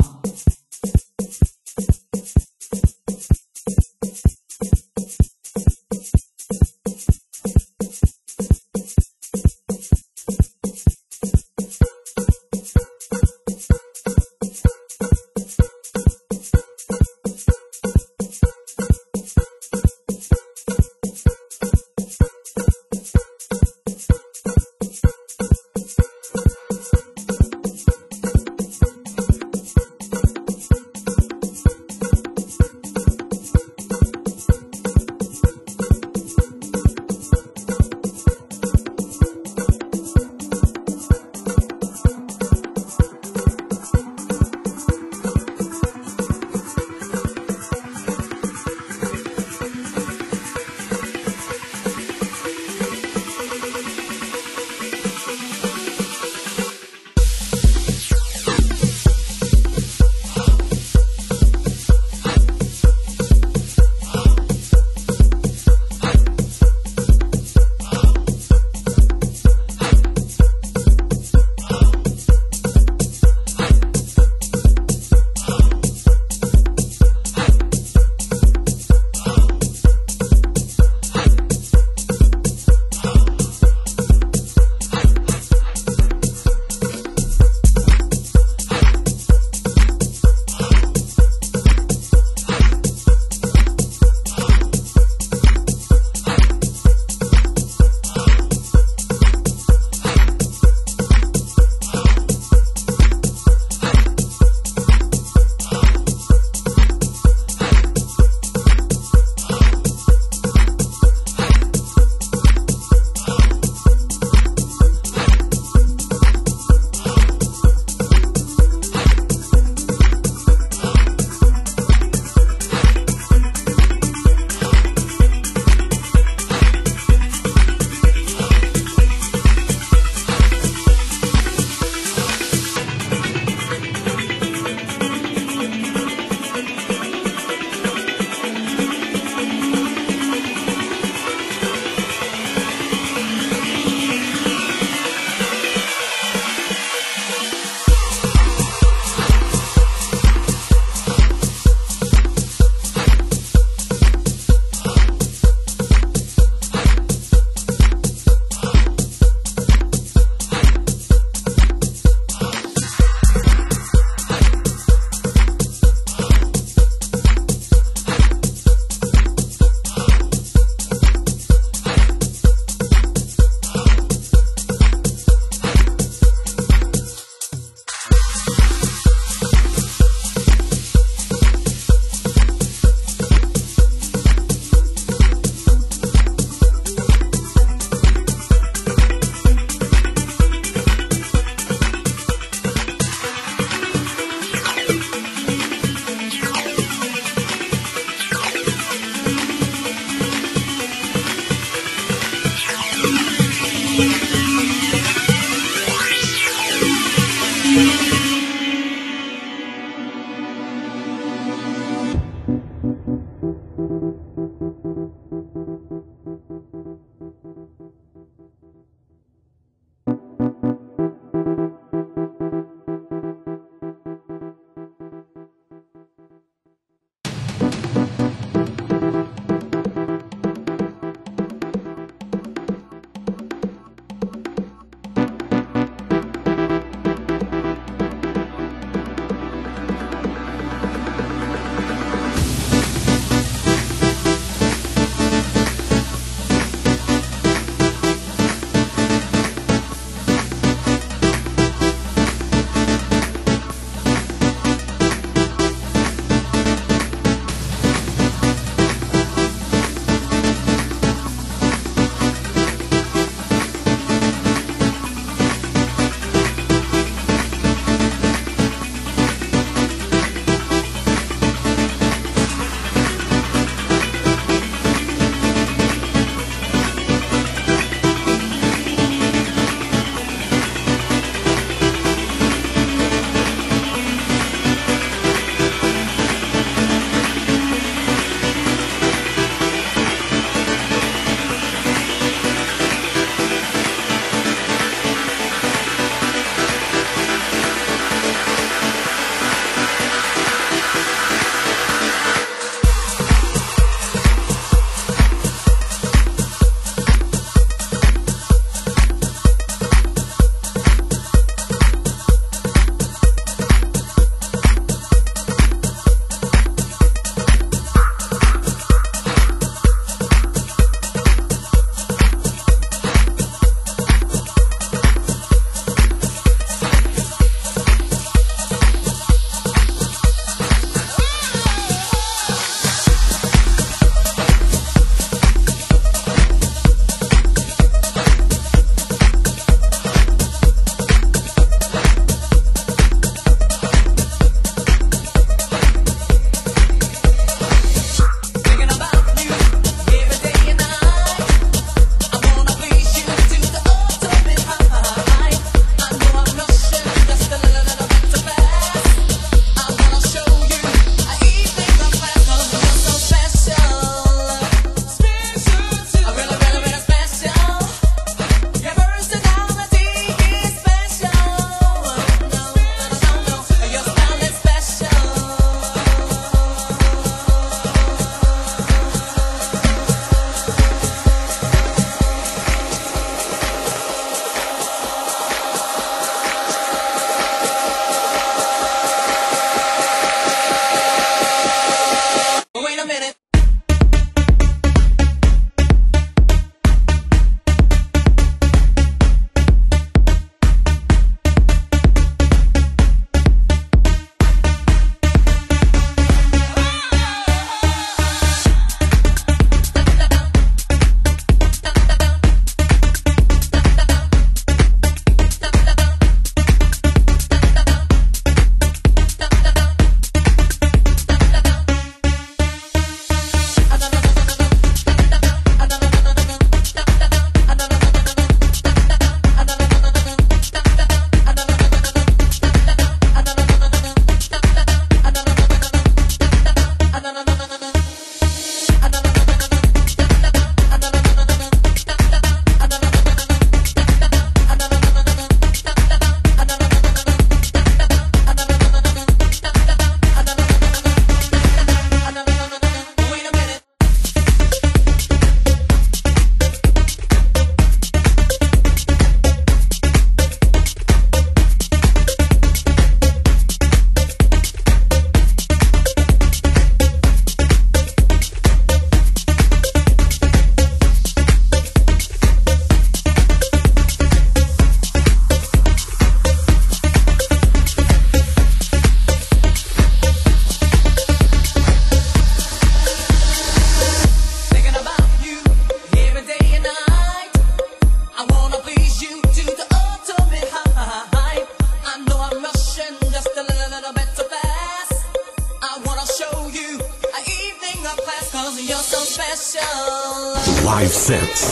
set.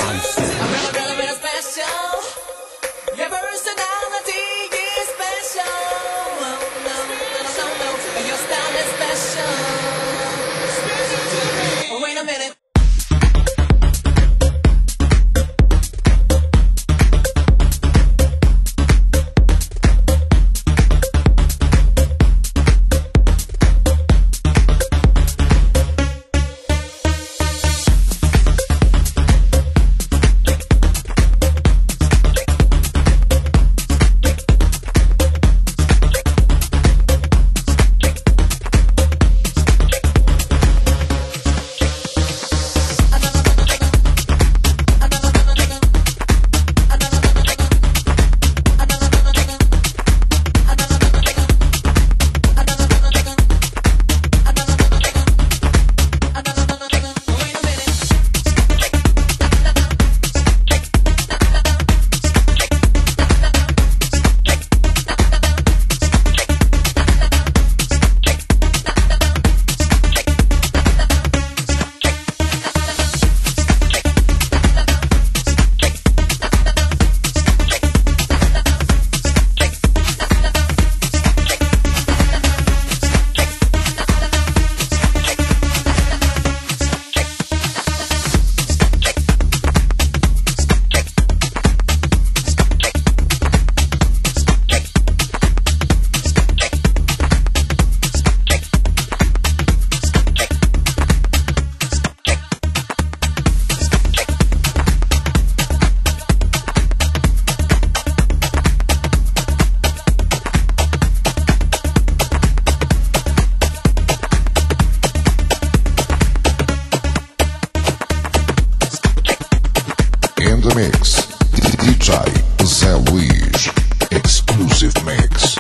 the mix, D J Zé Luís, exclusive mix.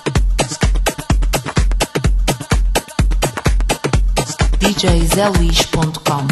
D J zé luís ponto com.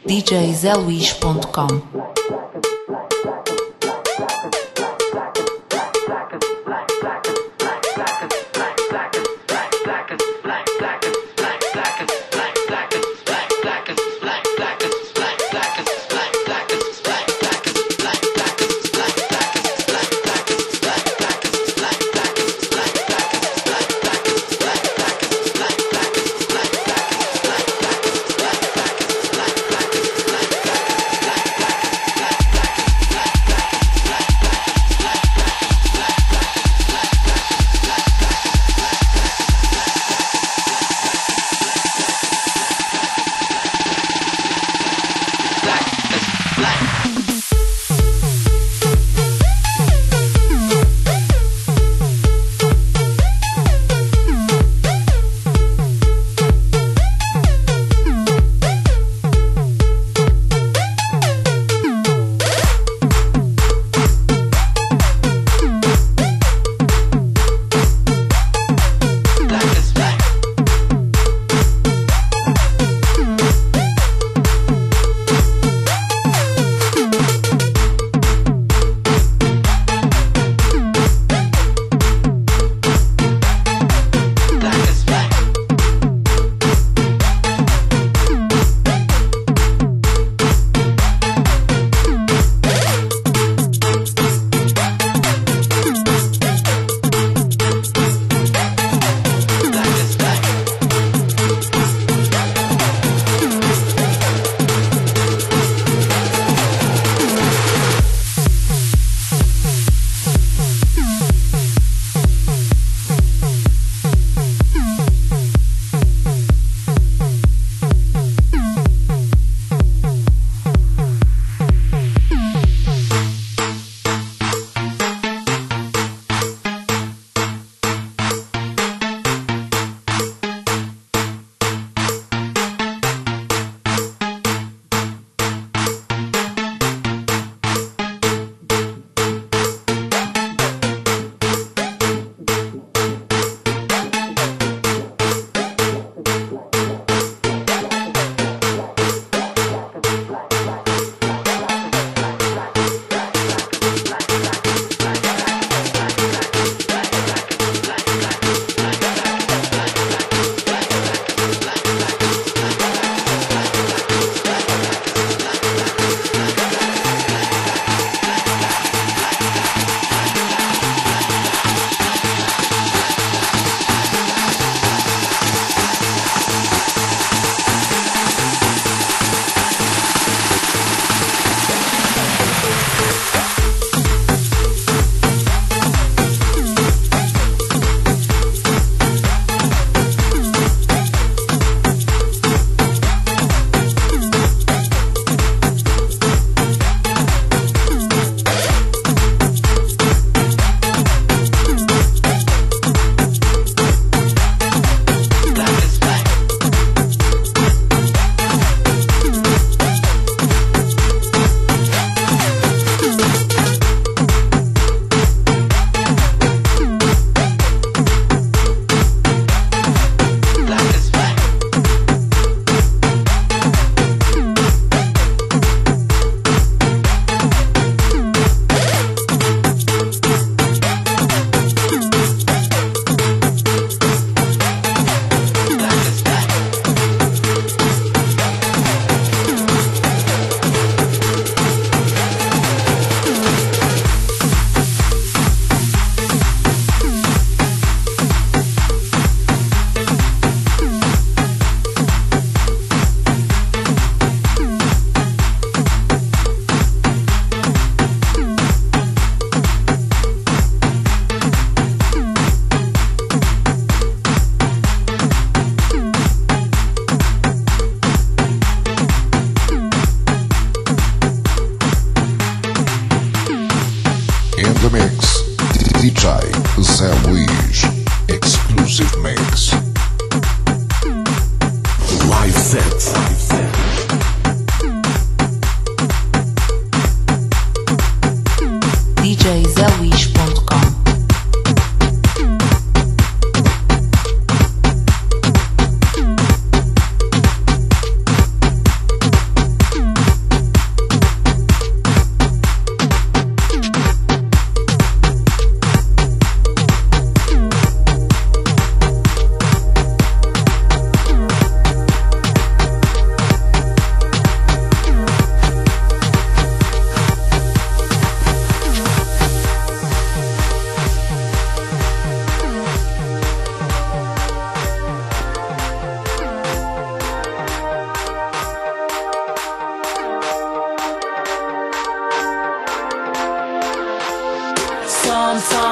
D J zé luís ponto com.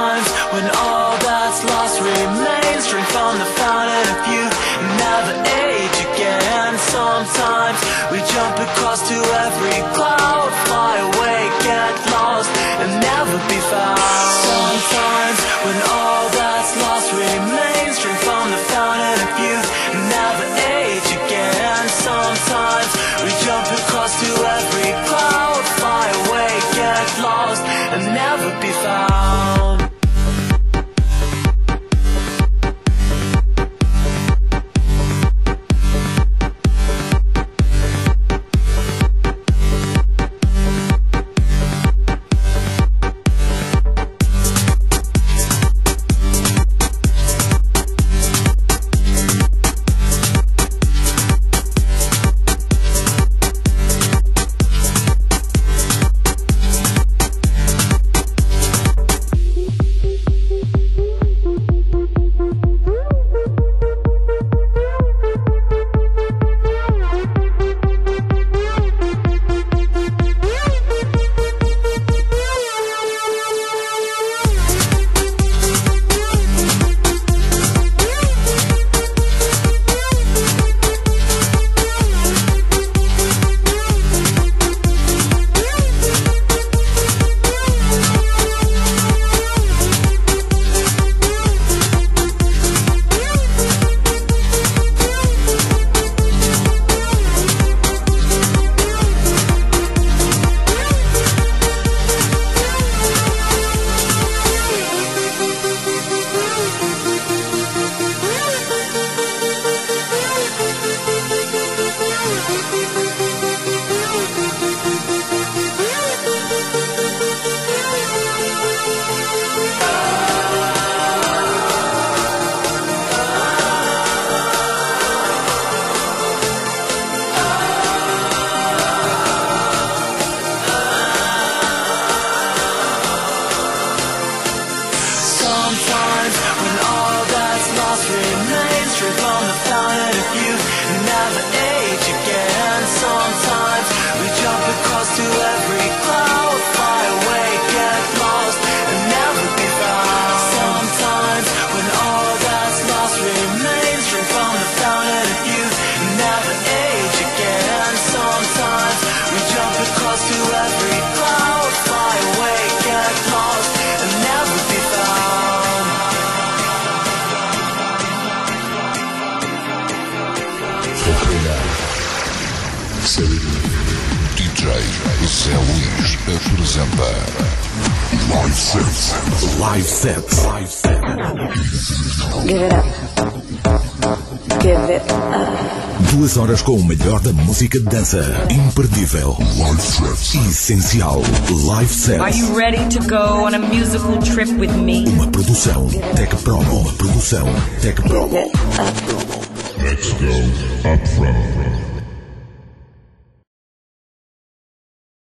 Sometimes when all that's lost remains, drink from the fountain of youth and never age again. Sometimes we jump across to every cloud, fly away, get lost and never be found. Sometimes when all that's lost remains, drink from the fountain of youth and never age again. Sometimes we jump across to every cloud, fly away, get lost and never be found. D J Zé Luís apresenta Live Sets. Live Sets. Live Sets. Give it up. Give it up. Duas horas com o melhor da música de dança. Imperdível. Live Sets. Essencial. Live Sets. Are you ready to go on a musical trip with me? Uma produção Tech Promo. Uma produção Tech Promo. Let's go up front.